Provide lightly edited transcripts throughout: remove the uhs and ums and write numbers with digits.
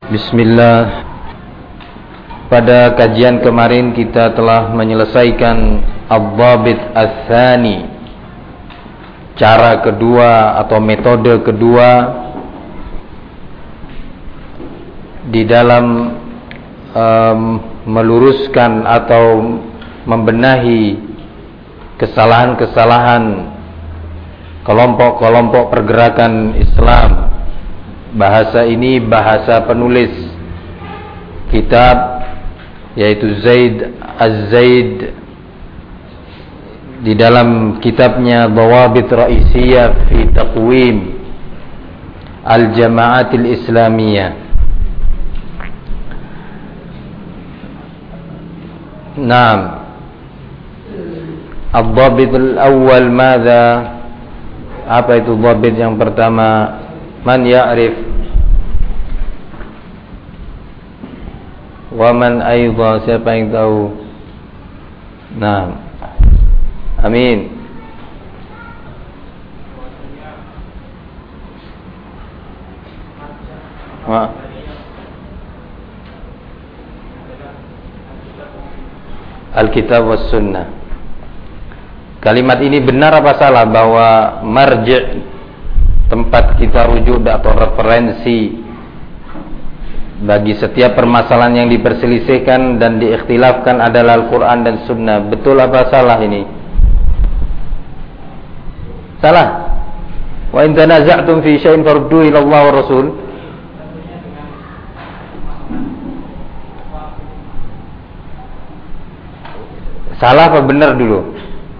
Bismillah. Pada kajian kemarin kita telah menyelesaikan Ad-Dhabit Ats-Tsani, cara kedua atau metode kedua di dalam meluruskan atau membenahi kesalahan-kesalahan kelompok-kelompok pergerakan Islam. Bahasa ini bahasa penulis kitab, yaitu Zaid Az-Zaid, di dalam kitabnya Dhawabit Ra'isiyah fi Taqwim Al-Jama'atil Islamiyah. Naam. Ad-Dhabit al-awwal madza? Apa itu dhabit yang pertama? Man ya'rif? Wa man aidha? Siapa yang tahu? Nah, amin. Al-Kitab was Sunnah. Kalimat ini benar apa salah bahwa marji', tempat kita rujuk atau referensi bagi setiap permasalahan yang diperselisihkan dan diikhtilafkan adalah Al-Quran dan Sunnah? Betul apa salah ini? Salah. Wa in tanaza'tum fi syai'in farudduhu ila Allah wa Rasul. Salah apa benar dulu?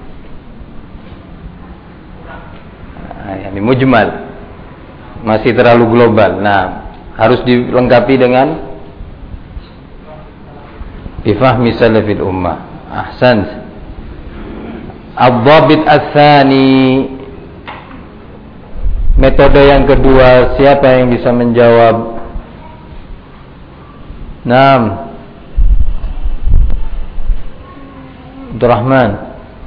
Ini mujmal, masih terlalu global. Nah, harus dilengkapi dengan bifahmi salafil ummah. Ahsan. Ad-Dhabit Ats-Tsani, metode yang kedua. Siapa yang bisa menjawab? Naam, Abdurrahman.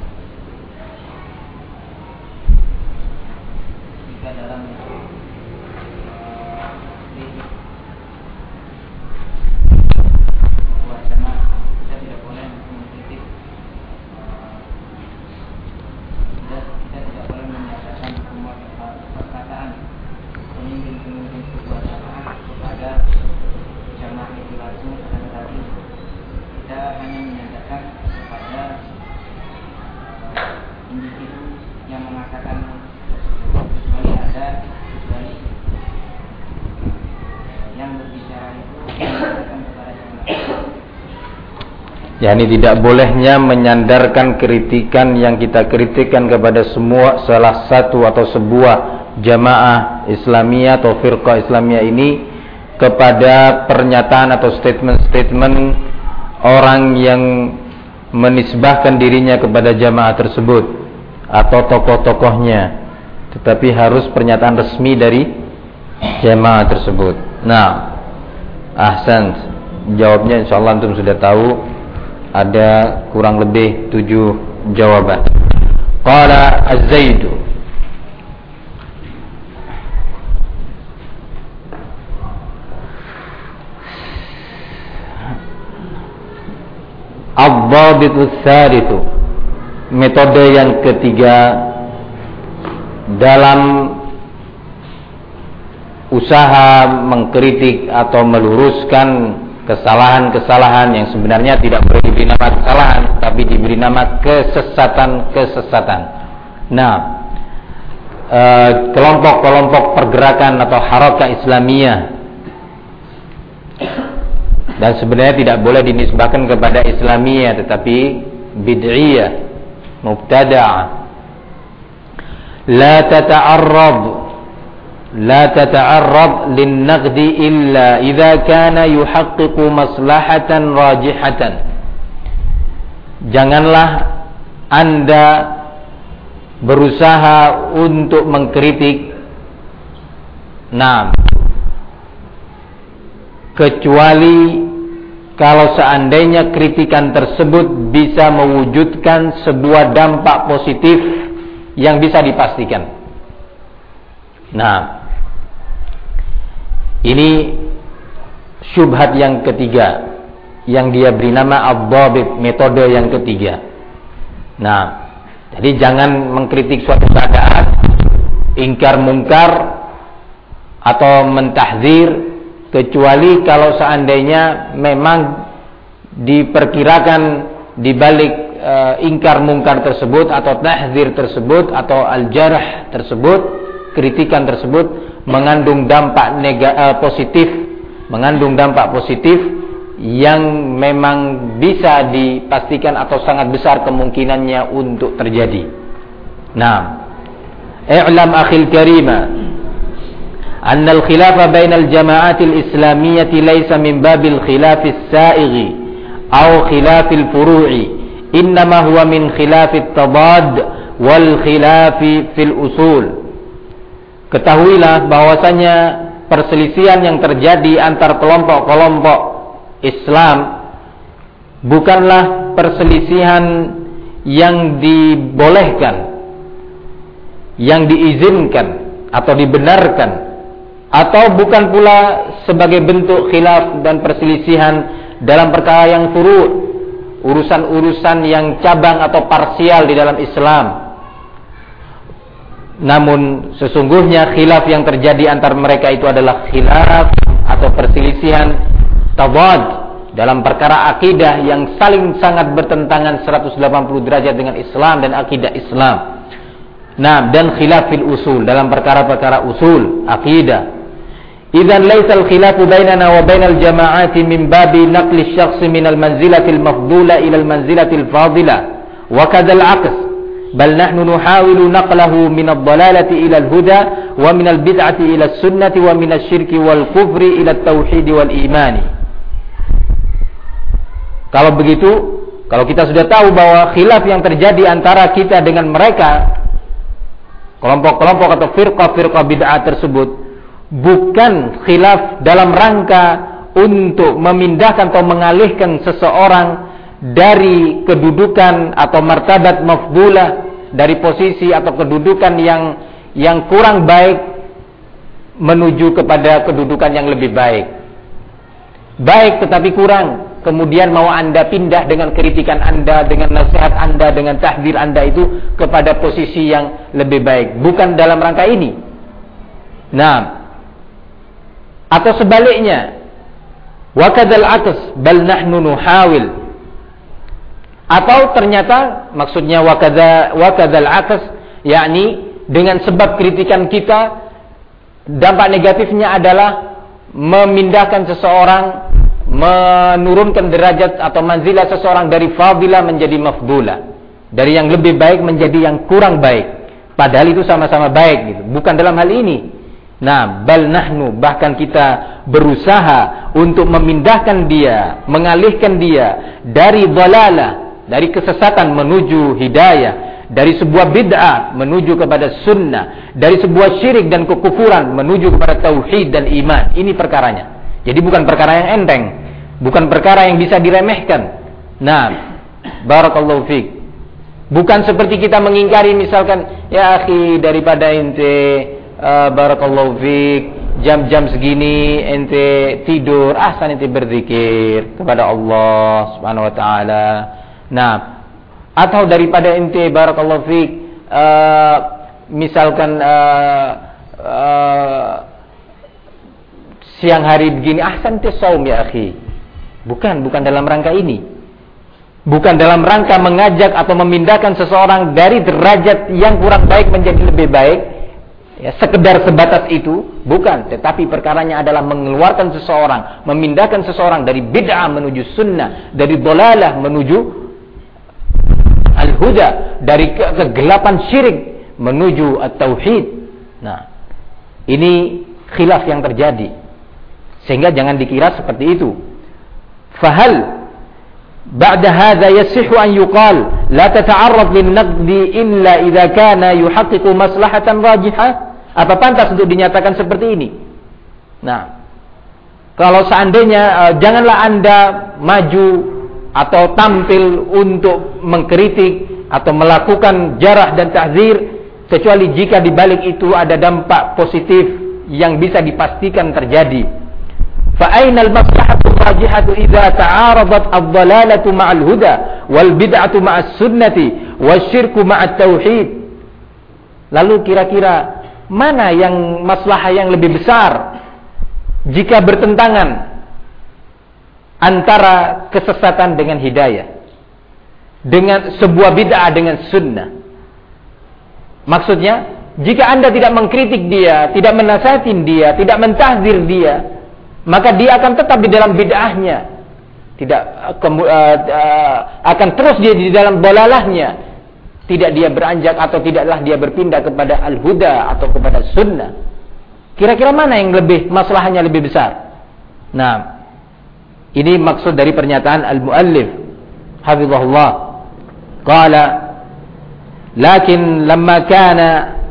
Yani tidak bolehnya menyandarkan kritikan yang kita kritikkan kepada semua salah satu atau sebuah jamaah Islamiyah atau firqah Islamiyah ini kepada pernyataan atau statement-statement orang yang menisbahkan dirinya kepada jamaah tersebut atau tokoh-tokohnya, tetapi harus pernyataan resmi dari jamaah tersebut. Nah, ahsan. Jawabnya insyaallah antum sudah tahu. Ada kurang lebih 7 jawaban. Qala Az-Zaid, Ad-Dhabit Ats-Tsalits, metode yang ketiga dalam usaha mengkritik atau meluruskan kesalahan-kesalahan yang sebenarnya tidak boleh diberi nama kesalahan, tapi diberi nama kesesatan-kesesatan. Nah, kelompok-kelompok pergerakan atau harakah Islamiyah, dan sebenarnya tidak boleh dinisbahkan kepada Islamiyah, tetapi bid'iyah, mubtada'ah. لا تتعرض للنقد إلا إذا كان يحقق مصلحة راجحة. Janganlah Anda berusaha untuk mengkritik, kecuali kalau seandainya kritikan tersebut bisa mewujudkan sebuah dampak positif yang bisa dipastikan. Nah, ini syubhat yang ketiga, yang dia beri nama ad-dhabit, metode yang ketiga. Nah, jadi jangan mengkritik suatu keadaan, ingkar mungkar atau mentahzir, kecuali kalau seandainya memang diperkirakan di balik ingkar mungkar tersebut atau tahzir tersebut atau al-jarh tersebut, kritikan tersebut mengandung dampak positif, mengandung dampak positif yang memang bisa dipastikan atau sangat besar kemungkinannya untuk terjadi. Nah, i'lam akhil karima anna al-khilafa baina al-jama'at al-islamiyyah laysa min babil khilaf as-sa'igh aw khilaf al-furu'i, innama huwa min khilaf at-tadad wal khilaf fil usul. Ketahuilah bahwasanya perselisihan yang terjadi antar kelompok-kelompok Islam bukanlah perselisihan yang dibolehkan, yang diizinkan atau dibenarkan, atau bukan pula sebagai bentuk khilaf dan perselisihan dalam perkara yang furu', urusan-urusan yang cabang atau parsial di dalam Islam. Namun sesungguhnya khilaf yang terjadi antar mereka itu adalah khilaf atau perselisihan tadad dalam perkara akidah yang saling sangat bertentangan 180 derajat dengan Islam dan akidah Islam. Nah, dan khilaf fil usul dalam perkara-perkara usul akidah. Idzan laisa al-khilafu bainana wa bainal jama'ati min babi naqli asy-syakhs min al-manzilati al-mafdula ila al-manzilati al-fadila wa kadzal 'aks, bal nahnu nuhawilu naqlahu min ad-dalalati ila al-huda wa min al-bid'ati ila as-sunnati wa min asy-syirki wal kufri ila at-tauhid wal imani. Kalau begitu, kalau kita sudah tahu bahwa khilaf yang terjadi antara kita dengan mereka, kelompok-kelompok atau firqah-firqah bid'ah tersebut, bukan khilaf dalam rangka untuk memindahkan atau mengalihkan seseorang dari kedudukan atau martabat mafdulah, dari posisi atau kedudukan yang kurang baik menuju kepada kedudukan yang lebih baik. Baik tetapi kurang, kemudian mau Anda pindah dengan kritikan Anda, dengan nasihat Anda, dengan tahdzir Anda itu kepada posisi yang lebih baik. Bukan dalam rangka ini. Nah, atau sebaliknya, wa kadzal 'aks, bal nahnu nuhawil. Atau ternyata maksudnya wa kadzal 'aks, yakni dengan sebab kritikan kita, dampak negatifnya adalah memindahkan seseorang, menurunkan derajat atau manzilah seseorang dari fadilah menjadi mafdulah, dari yang lebih baik menjadi yang kurang baik, padahal itu sama-sama baik gitu. Bukan dalam hal ini. Nah, bal nahnu, bahkan kita berusaha untuk memindahkan dia, mengalihkan dia dari dhalalah, dari kesesatan menuju hidayah, dari sebuah bid'ah menuju kepada sunnah, dari sebuah syirik dan kekufuran menuju kepada tauhid dan iman. Ini perkaranya. Jadi bukan perkara yang enteng, bukan perkara yang bisa diremehkan. Nah, barakallahu fiik. Bukan seperti kita mengingkari misalkan, ya akhi, daripada ente barakallahu fiik jam-jam segini ente tidur, ahsan ente berzikir kepada Allah Subhanahu wa taala. Nah, atau daripada ente barakallahu fiik misalkan siang hari begini, ahsan ente shaum ya akhi. Bukan dalam rangka ini. Bukan dalam rangka mengajak atau memindahkan seseorang dari derajat yang kurang baik menjadi lebih baik. Ya, sekedar sebatas itu, bukan. Tetapi perkaranya adalah mengeluarkan seseorang, memindahkan seseorang dari bid'ah menuju sunnah, dari dhalalah menuju al-huda, dari kegelapan syirik menuju at-tauhid. Nah, ini khilaf yang terjadi. Sehingga jangan dikira seperti itu. Fahal ba'da hadza yasihhu an yuqal la tata'arrad lin-naqdi illa idza kana yuhaqqiqu maslahatan rajihah? Apa pantas untuk dinyatakan seperti ini? Nah, kalau seandainya janganlah Anda maju atau tampil untuk mengkritik atau melakukan jarah dan tahzir, kecuali jika di balik itu ada dampak positif yang bisa dipastikan terjadi. فأين المصلحة الراجحة إذا تعارضت الضلالة مع الهدى والبدعة مع السنة والشرك مع التوحيد. Lalu kira-kira mana yang maslahah yang lebih besar jika bertentangan antara kesesatan dengan hidayah, dengan sebuah bid'ah dengan sunnah? Maksudnya, jika Anda tidak mengkritik dia, tidak menasihatin dia, tidak mentahdzir dia, maka dia akan tetap di dalam bid'ahnya, akan terus dia di dalam dalalahnya, tidak dia beranjak atau tidaklah dia berpindah kepada al-huda atau kepada sunnah. Kira-kira mana yang lebih maslahahnya lebih besar? Nah, ini maksud dari pernyataan al-muallif hafizahullah. Qala lakin lamma kana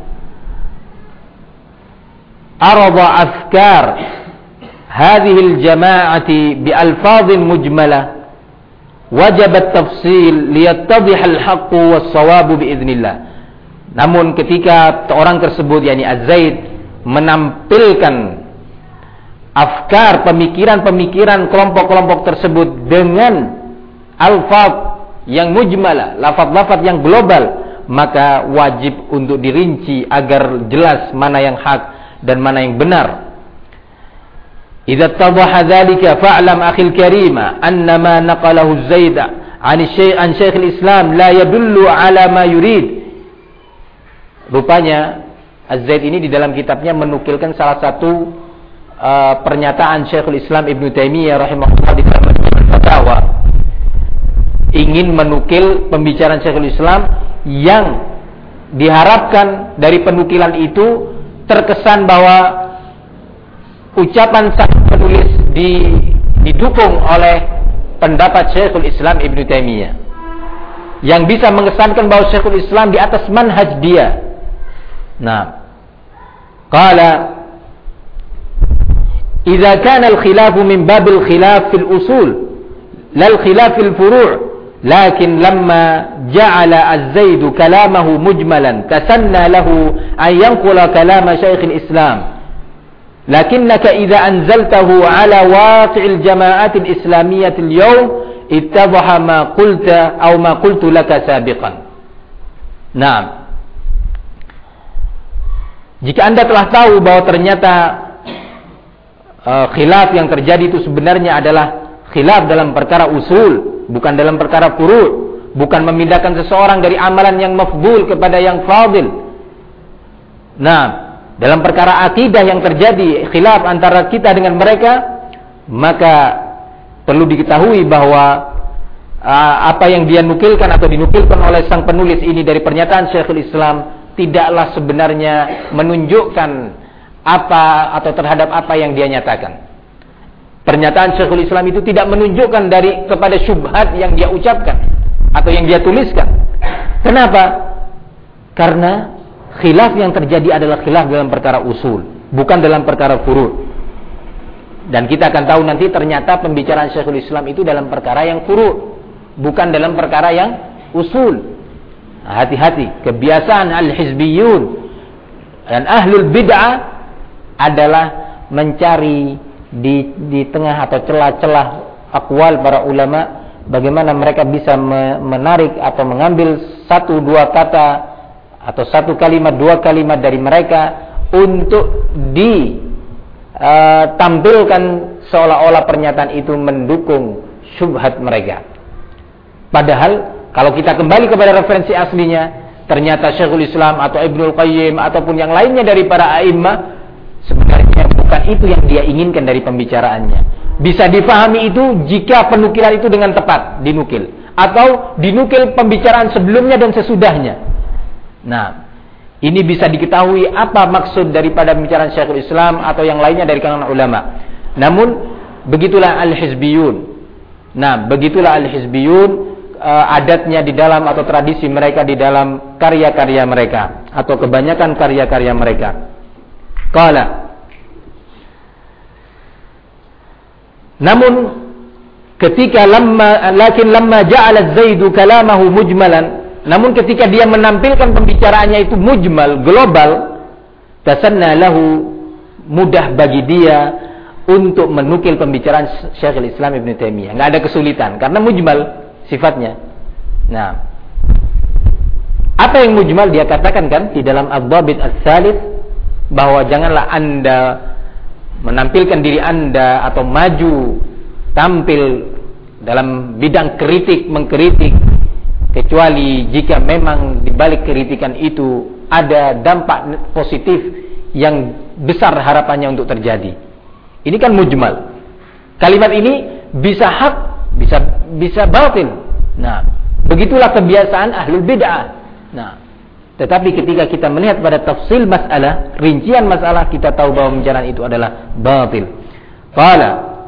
arada afkar هذه الجماعة بألفاظ مجملة وجب التفصيل ليتضح الحق والصواب بإذن الله. Namun ketika orang tersebut, yakni Az-Zaid, menampilkan afkar, pemikiran-pemikiran kelompok-kelompok tersebut dengan alfaz yang mujmalah, lafaz-lafaz yang global, maka wajib untuk dirinci agar jelas mana yang hak dan mana yang benar. إذا اتضح ذلك فاعلم أخي الكريم أن ما نقله الزيد عن شيخ الإسلام لا يدل على ما يريد. Rupanya Az-Zaid ini di dalam kitabnya menukilkan salah satu pernyataan Syekhul Islam Ibnu Taimiyah rahimahullah di dalam fatwa, ingin menukil pembicaraan Syekhul Islam yang diharapkan dari penukilan itu terkesan bahwa ucapan sang penulis didukung oleh pendapat Syekhul Islam Ibnu Taimiyah, yang bisa mengesankan bahwa Syekhul Islam di atas manhaj dia. Nah, qala idza kana al-khilaf min bab al-khilaf fil usul la al-khilaf fil furu' lakin lamma ja'ala Az-Zaid kalamahu mujmalan tasanna lahu an yanqula kalam Syekhul Islam. لكنك إذا أنزلته على واقع الجماعات الإسلامية اليوم اتضح ما قلت أو ما قلت لك سابقا. Nah, jika Anda telah tahu bahwa ternyata khilaf yang terjadi itu sebenarnya adalah khilaf dalam perkara usul, bukan dalam perkara furu', bukan memindahkan seseorang dari amalan yang mafdul kepada yang fadil. Nah, dalam perkara akidah yang terjadi khilaf antara kita dengan mereka, maka perlu diketahui bahwa apa yang dia nukilkan atau dinukilkan oleh sang penulis ini dari pernyataan Syekhul Islam tidaklah sebenarnya menunjukkan apa atau terhadap apa yang dia nyatakan. Pernyataan Syekhul Islam itu tidak menunjukkan kepada syubhat yang dia ucapkan atau yang dia tuliskan. Kenapa? Karena khilaf yang terjadi adalah khilaf dalam perkara usul, bukan dalam perkara furu'. Dan kita akan tahu nanti ternyata pembicaraan Syekhul Islam itu dalam perkara yang furu', bukan dalam perkara yang usul. Nah, hati-hati, kebiasaan al-hizbiyun dan ahlul bid'ah adalah mencari di tengah atau celah-celah aqwal para ulama, bagaimana mereka bisa menarik atau mengambil satu dua kata atau satu kalimat, dua kalimat dari mereka untuk ditampilkan seolah-olah pernyataan itu mendukung syubhat mereka. Padahal kalau kita kembali kepada referensi aslinya, ternyata Syekhul Islam atau Ibnul Qayyim ataupun yang lainnya dari para a'immah sebenarnya bukan itu yang dia inginkan dari pembicaraannya. Bisa difahami itu jika penukilan itu dengan tepat dinukil, atau dinukil pembicaraan sebelumnya dan sesudahnya. Nah, ini bisa diketahui apa maksud daripada pembicaraan Syekhul Islam atau yang lainnya dari kalangan ulama. Namun begitulah al-hizbiyun. Nah, begitulah al-hizbiyun, adatnya di dalam atau tradisi mereka di dalam karya-karya mereka atau kebanyakan karya-karya mereka. Qala, namun ketika lamma ja'ala Az-Zaid kalamahu mujmalan, namun ketika dia menampilkan pembicaraannya itu mujmal, global, tasanna lahu, mudah bagi dia untuk menukil pembicaraan Syekhul Islam Ibnu Taimiyah. Enggak ada kesulitan karena mujmal sifatnya. Nah, apa yang mujmal dia katakan kan di dalam Ad-Dhabit Ats-Tsalits bahwa janganlah Anda menampilkan diri Anda atau maju tampil dalam bidang kritik mengkritik kecuali jika memang di balik kritikan itu ada dampak positif yang besar harapannya untuk terjadi. Ini kan mujmal. Kalimat ini bisa hak, bisa batil. Nah, begitulah kebiasaan ahlul bid'ah. Nah, tetapi ketika kita melihat pada tafsil masalah, rincian masalah, kita tahu bahwa pembicaraan itu adalah batil. Qala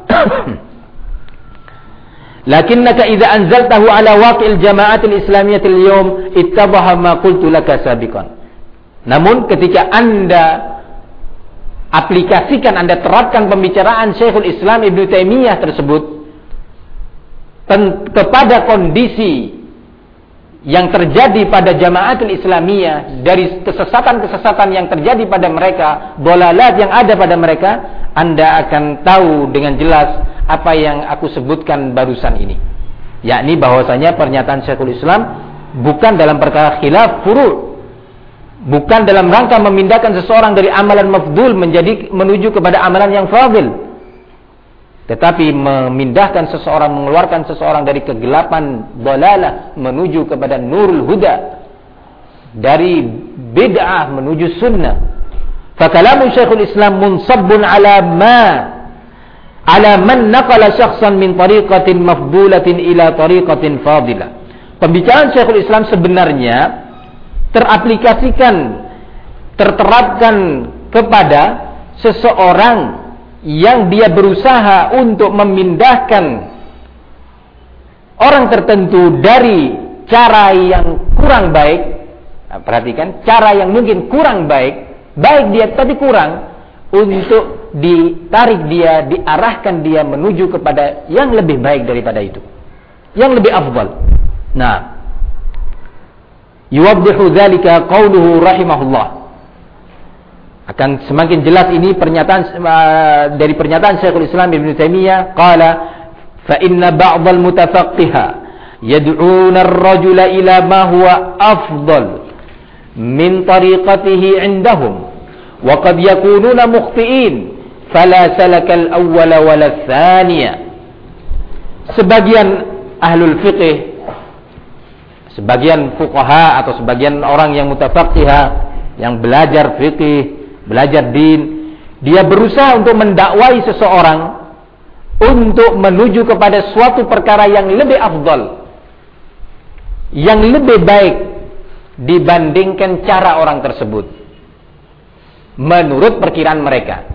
lakinnaka idza anzaltahu ala waqi'il jama'atil islamiyatil yawm ittabaha ma qultu laka sabiqan. Namun ketika Anda aplikasikan, Anda terapkan pembicaraan Syekhul Islam Ibnu Taimiyah tersebut kepada kondisi yang terjadi pada jamaatul Islamiyah, dari kesesatan-kesesatan yang terjadi pada mereka, dolalat yang ada pada mereka, Anda akan tahu dengan jelas apa yang aku sebutkan barusan ini, yakni bahwasanya pernyataan Syekhul Islam bukan dalam perkara khilaf furu', bukan dalam rangka memindahkan seseorang dari amalan mafdul menuju kepada amalan yang fadil, tetapi memindahkan seseorang, mengeluarkan seseorang dari kegelapan dalalah menuju kepada nurul huda, dari bid'ah menuju sunnah. Fakalamu Syekhul Islam munsabbun ala man naqala syakhsan min tariqatin mafdulatin ila tariqatin fadilah. Pembicaraan Syekhul Islam sebenarnya teraplikasikan, terterapkan kepada seseorang yang dia berusaha untuk memindahkan orang tertentu dari cara yang kurang baik. Nah, perhatikan, cara yang mungkin kurang baik, baik dia tapi kurang, untuk ditarik dia, diarahkan dia menuju kepada yang lebih baik daripada itu, yang lebih afdal. Nah, yuwaddihu dzalika qauluhu rahimahullah. Akan semakin jelas ini pernyataan dari pernyataan Syekhul Islam Ibnu Taimiyah, qala fa inna ba'dal mutafaqqiha yad'una ar-rajula ila ma huwa afdal min tariqatihi 'indahum wa qad yakununa mukhti'in fala salaka al-awwala wala ats-tsaniya. Sebagian ahlul fiqh, sebagian fuqaha atau sebagian orang yang mutafaqqiha, yang belajar fikih, belajar din, dia berusaha untuk mendakwai seseorang untuk menuju kepada suatu perkara yang lebih afdal, yang lebih baik dibandingkan cara orang tersebut menurut perkiraan mereka.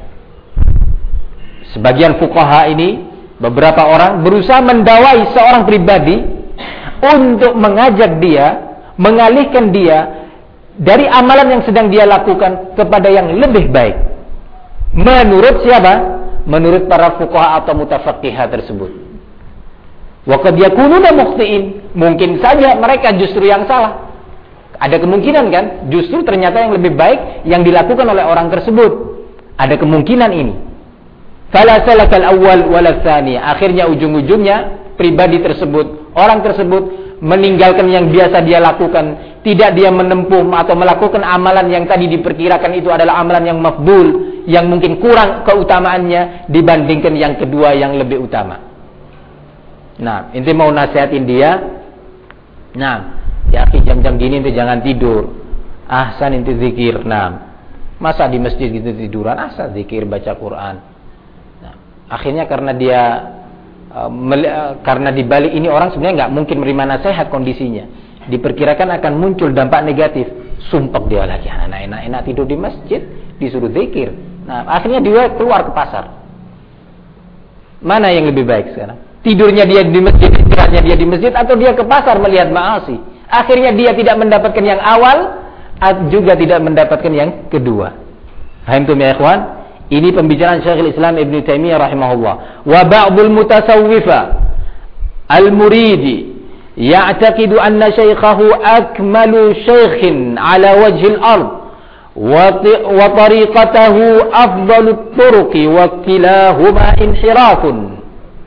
Sebagian fuqaha ini, beberapa orang berusaha mendakwai seorang pribadi untuk mengajak dia, mengalihkan dia dari amalan yang sedang dia lakukan kepada yang lebih baik. Menurut siapa? Menurut para fuqaha atau mutafaqqihah tersebut. Wa qad yakununa mukhti'in. Mungkin saja mereka justru yang salah. Ada kemungkinan kan? Justru ternyata yang lebih baik yang dilakukan oleh orang tersebut. Ada kemungkinan ini. Fala salakal awwal wala tsani. Akhirnya ujung-ujungnya pribadi tersebut, orang tersebut meninggalkan yang biasa dia lakukan, tidak dia menempuh atau melakukan amalan yang tadi diperkirakan itu adalah amalan yang mafdul, yang mungkin kurang keutamaannya dibandingkan yang kedua yang lebih utama. Nah, inti mau nasihatin dia, nah, ya jam-jam gini inti jangan tidur, ahsan inti zikir. Nah, masa di masjid gitu tiduran, ahsan zikir, baca Quran. Nah, akhirnya karena dia karena dibalik ini orang sebenarnya nggak mungkin menerima nasihat kondisinya, diperkirakan akan muncul dampak negatif. Sumpek dia lagi, enak tidur di masjid, disuruh zikir. Nah, akhirnya dia keluar ke pasar. Mana yang lebih baik sekarang? Tidurnya dia di masjid, istirahatnya dia di masjid, atau dia ke pasar melihat ma'asi? Akhirnya dia tidak mendapatkan yang awal, juga tidak mendapatkan yang kedua. Paham tuh ya ikhwan? Ini pembicaraan Syekhul Islam Ibn Taimiyah rahimahullah. Wa ba'dul mutasawwifa al-muridi ya'taqidu anna syaikhahu akmalu syaikhin ala wajhil ard wa tariqatahu afdalut turuqi wa kilahuma inhirafun.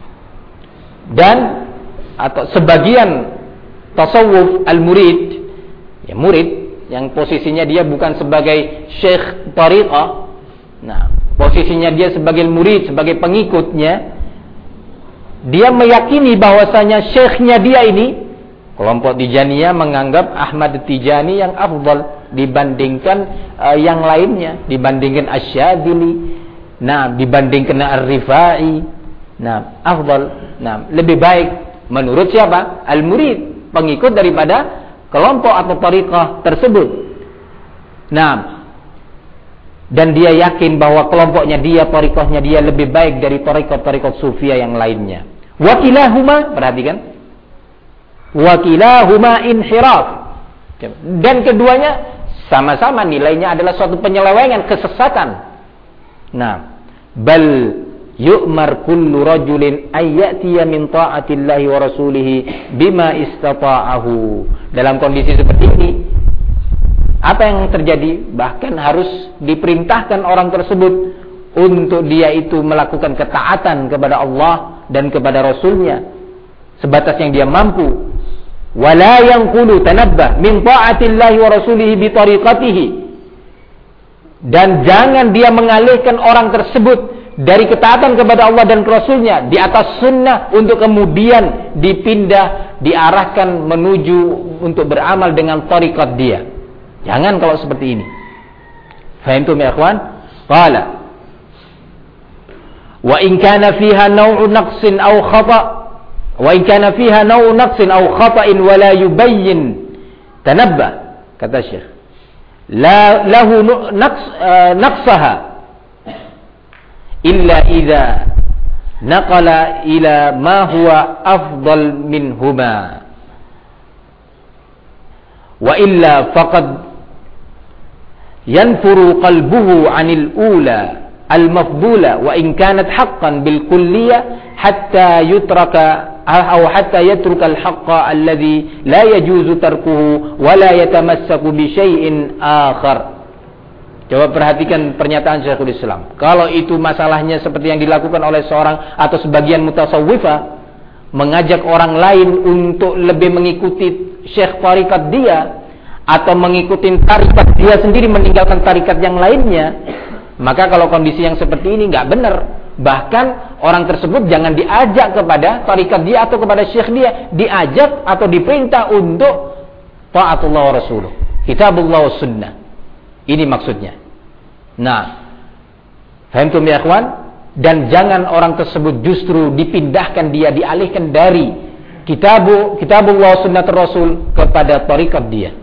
Dan atau sebagian tasawuf al-murid, ya murid yang posisinya dia bukan sebagai syekh tariqah, nah posisinya dia sebagai murid, sebagai pengikutnya, dia meyakini bahwasanya syekhnya dia ini, kelompok Tijaniyah menganggap Ahmad Tijani yang afdal dibandingkan yang lainnya, dibandingkan Asy-Syadzili, nah dibandingkan Ar-Rifai, nah afdal, nah lebih baik menurut siapa? Al-murid, pengikut daripada kelompok atau tariqah tersebut. Nah, dan dia yakin bahwa kelompoknya dia, tariqahnya dia lebih baik dari tariqah-tariqah sufiyah yang lainnya. Wakilahuma, perhatikan, wakilahuma inhiraf. Dan keduanya sama-sama nilainya adalah suatu penyelewengan, kesesatan. Nah, bal yu'mar kullu rajulin ayyatiya min ta'atillahi wa rasulihi bima istata'ahu. Dalam kondisi seperti ini, apa yang terjadi? Bahkan harus diperintahkan orang tersebut untuk dia itu melakukan ketaatan kepada Allah dan kepada Rasulnya sebatas yang dia mampu. Wala yanqulu tanabbah min ta'atillahi wa rasulihi bi tariqatihi. Dan jangan dia mengalihkan orang tersebut dari ketaatan kepada Allah dan Rasulnya di atas sunnah untuk kemudian dipindah, diarahkan menuju untuk beramal dengan tariqat dia. Jangan kalau seperti ini. Fahimtum ya ikhwan? Qala wa in kana fiha naw'u naqsin aw khata' wa in kana fiha naw'u naqsin aw khata'in wa la yubayyin tanabbah, kata Syekh, la lahu naqsaha illa idza naqala ila ma huwa afdal minhuma wa illa faqad yanfuru qalbuhu 'anil ula al-mafdula wa in kanat haqqan bil kulliyah hatta yutraka aw hatta yatruka al-haqqa alladhi la yajuzu tarkuhu wa la yatamassaku bi syai'in akhar. Coba perhatikan pernyataan Syekhul Islam. Kalau itu masalahnya seperti yang dilakukan oleh seorang atau sebagian mutasawwifah, mengajak orang lain untuk lebih mengikuti syekh tarikat dia atau mengikuti tarikat dia sendiri meninggalkan tarikat yang lainnya, maka kalau kondisi yang seperti ini nggak benar. Bahkan orang tersebut jangan diajak kepada tarikat dia atau kepada syekh dia, diajak atau diperintah untuk taatullah wa rasuluh, kitabullah wa sunnah. Ini maksudnya. Nah, fahamtum ya ikhwan? Dan jangan orang tersebut justru dipindahkan dia, dialihkan dari kitabullah sunnatul rasul kepada tarikat dia.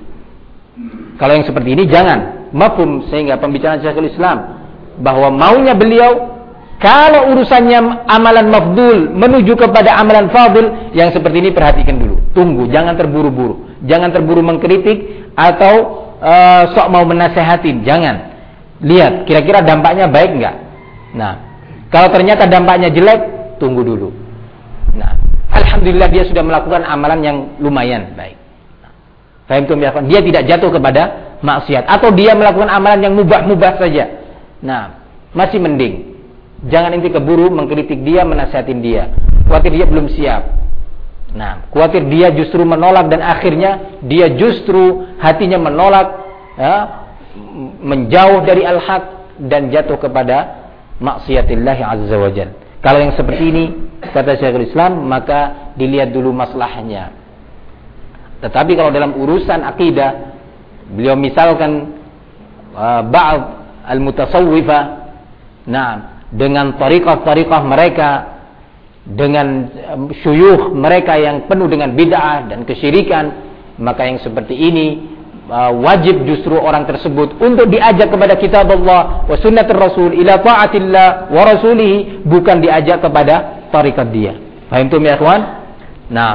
Kalau yang seperti ini jangan. Mafhum, sehingga pembicaraan Syekhul Islam bahwa maunya beliau kalau urusannya amalan mafdul menuju kepada amalan fadil, yang seperti ini perhatikan dulu. Tunggu, jangan terburu-buru. Jangan terburu mengkritik atau sok mau menasehatin, jangan. Lihat kira-kira dampaknya baik enggak. Nah, kalau ternyata dampaknya jelek, tunggu dulu. Nah, alhamdulillah dia sudah melakukan amalan yang lumayan baik. Fahimtum ya? Dia tidak jatuh kepada maksiat atau dia melakukan amalan yang mubah-mubah saja. Nah, masih mending. Jangan inti keburu mengkritik dia, menasehatin dia. Khawatir dia belum siap. Nah, khawatir dia justru menolak dan akhirnya dia justru hatinya menolak, ya, menjauh dari al-haq dan jatuh kepada maksiatillah azza wa jalla. Kalau yang seperti ini, kata Syekhul Islam, maka dilihat dulu maslahnya. Tetapi kalau dalam urusan akidah, beliau misalkan ba'd al-mutasawwifah, nah, dengan tariqah-tariqah mereka, dengan syuyukh mereka yang penuh dengan bid'ah dan kesyirikan, maka yang seperti ini wajib justru orang tersebut untuk diajak kepada kitab Allah wa sunnatur rasul ila ta'atillah wa rasulihi, bukan diajak kepada tarikat dia. Paham tu ya ikhwan? Nah,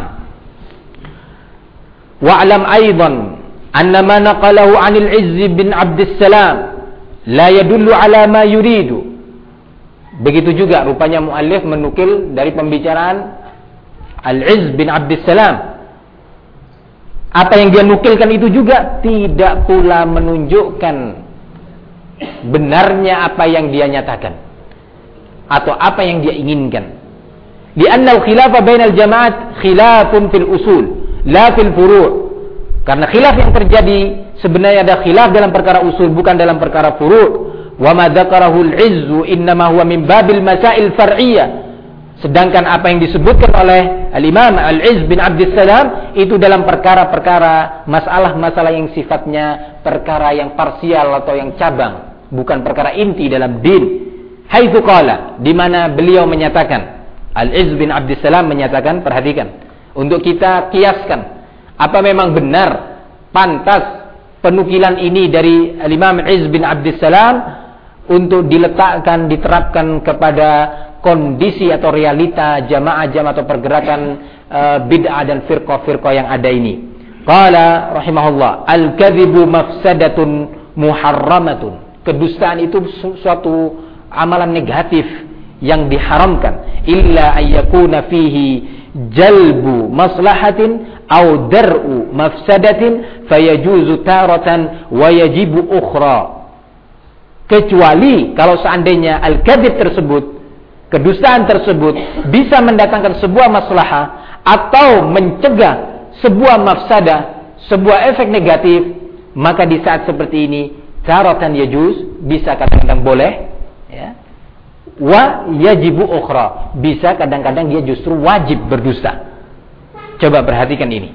wa'lam aidan anna ma naqalahu 'anil Izz bin Abdussalam la yadullu 'ala ma yuridu. Begitu juga rupanya muallif menukil dari pembicaraan Al-Izz bin Abdussalam. Apa yang dia nukilkan itu juga tidak pula menunjukkan benarnya apa yang dia nyatakan atau apa yang dia inginkan. Li'anna al-khilafa bainal jama'at khilafun fil usul, la fil furu'. Karena khilaf yang terjadi sebenarnya ada khilaf dalam perkara usul, bukan dalam perkara furu'. Wa ma dzakarahu al-'izzu innama huwa min babil masail far'iyyah. Sedangkan apa yang disebutkan oleh Al-Imam Al-Izz bin Abdissalam itu dalam perkara-perkara masalah-masalah yang sifatnya perkara yang parsial atau yang cabang, bukan perkara inti dalam din. Haitsu qala, di mana beliau menyatakan, Al-Izz bin Abdissalam menyatakan, perhatikan, untuk kita kiaskan apa memang benar pantas penukilan ini dari Al-Imam Al-Izz bin Abdissalam untuk diletakkan, diterapkan kepada kondisi atau realita jamaah-jamaah atau pergerakan bid'ah dan firqah-firqah yang ada ini. Qala rahimahullah, al-kadhibu mafsadatun muharramatun. Kedustaan itu suatu amalan negatif yang diharamkan. Illa ayyakuna fihi jalbu maslahatin au dar'u mafsadatin fayajuzu taratan wa yajibu ukhra. Kecuali kalau seandainya al-kadhib tersebut, kedustaan tersebut bisa mendatangkan sebuah maslahah atau mencegah sebuah mafsadah, sebuah efek negatif, maka di saat seperti ini taratan yajuz, bisa kadang-kadang boleh, ya. Wa yajibu ukhra, bisa kadang-kadang dia justru wajib berdusta. Coba perhatikan ini.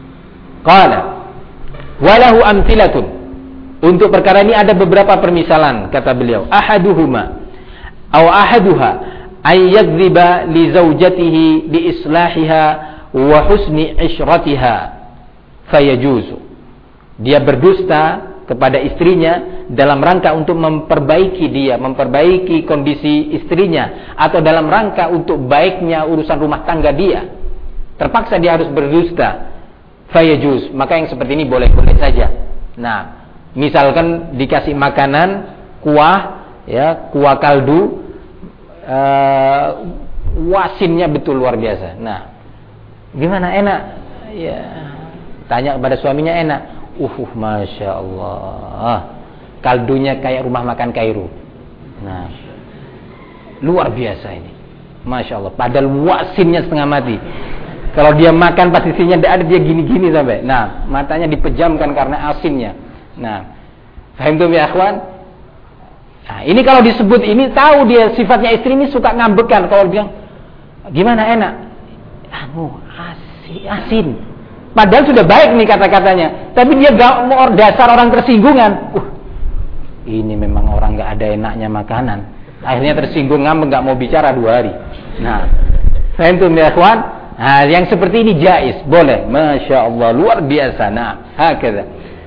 Qala walahu amthilatun. Untuk perkara ini ada beberapa permisalan, kata beliau. Ahaduhuma aw ahaduha ay yakdziba li zaujatihi li islahiha wa husni ishratiha fayajuzu. Dia berdusta kepada istrinya dalam rangka untuk memperbaiki dia, memperbaiki kondisi istrinya, atau dalam rangka untuk baiknya urusan rumah tangga dia. Terpaksa dia harus berdusta, fayajuz, maka yang seperti ini boleh-boleh saja. Nah, misalkan dikasih makanan kuah, ya, kuah kaldu, wasinnya betul luar biasa. Nah, gimana, enak? Ya, tanya kepada suaminya, enak. Masya Allah, kaldunya kayak rumah makan Kairo. Nah, luar biasa ini, Masya Allah. Padahal wasinnya setengah mati. Kalau dia makan pasisinya tidak ada, dia gini-gini sampai. Nah, matanya dipejamkan karena asinnya. Nah, paham tuh ya akhwan? Nah, ini kalau disebut ini, tahu dia sifatnya istri ini suka ngambekan. Kalau bilang gimana, enak? Asin. Padahal sudah baik nih kata-katanya, tapi dia gak mau, dasar orang tersinggungan. Ini memang orang gak ada enaknya makanan. Akhirnya tersinggung, ngambek, gak mau bicara 2 hari. Nah, faham ya akhwan? Nah, yang seperti ini jaiz, boleh. Masya Allah, luar biasa. Nah, hakadha.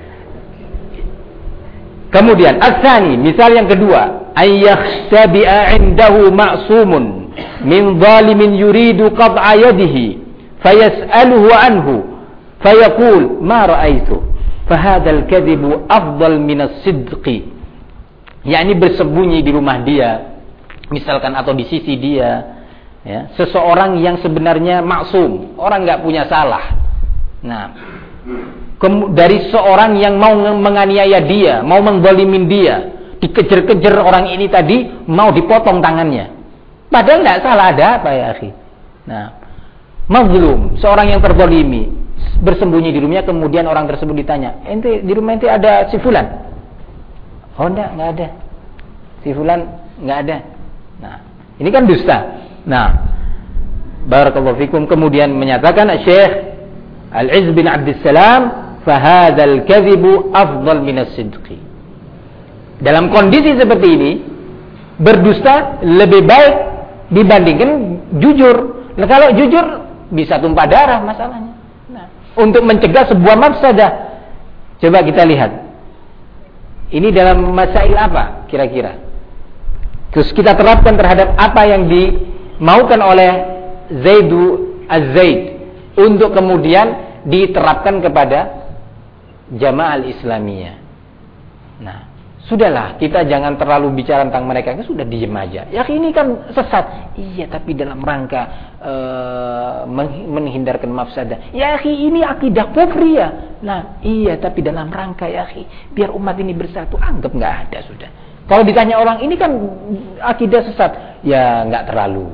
Kemudian as-tsani, misal yang kedua, ayyakhtabi'a 'indahu ma'sumun min zalimin yuridu qat'a yadihi fayas'aluhu anhu fayaqul ma ra'aitu fahadzal kadhibu afdal min as-sidqi. yakni bersembunyi di rumah dia misalkan, atau di sisi dia, ya, seseorang yang sebenarnya maksum, orang enggak punya salah. Nah, dari seorang yang mau menganiaya dia, mau menggolimin dia, dikejar-kejar orang ini tadi, mau dipotong tangannya, padahal tidak salah, ada apa ya akhi? Nah, mazlum, seorang yang tergolimi, bersembunyi di rumahnya, kemudian orang tersebut ditanya, ente di rumah ente ada si fulan? Oh enggak ada. Si fulan enggak ada. Nah, ini kan dusta. Nah, barakallahu fikum, kemudian menyatakan Syekh Al-Izz bin Abdissalam, fahadzal kadhibu afdal minas sidqi. Dalam kondisi seperti ini, berdusta lebih baik dibandingkan jujur. Nah, kalau jujur bisa tumpah darah masalahnya. Nah, untuk mencegah sebuah mafsadah, coba kita lihat. Ini dalam masail apa kira-kira? Terus kita terapkan terhadap apa yang dimaukan oleh Zaidu Az-Zaid, untuk kemudian diterapkan kepada jamaah al-islamiyah. Nah, sudahlah, kita jangan terlalu bicara tentang mereka, sudah diam aja. Ya, ini kan sesat. Iya, tapi dalam rangka menghindarkan mafsadah. Ya, ini akidah kufriyah. Nah, iya, tapi dalam rangka, ya, biar umat ini bersatu, anggap nggak ada sudah. Kalau ditanya orang, ini kan akidah sesat, ya nggak terlalu.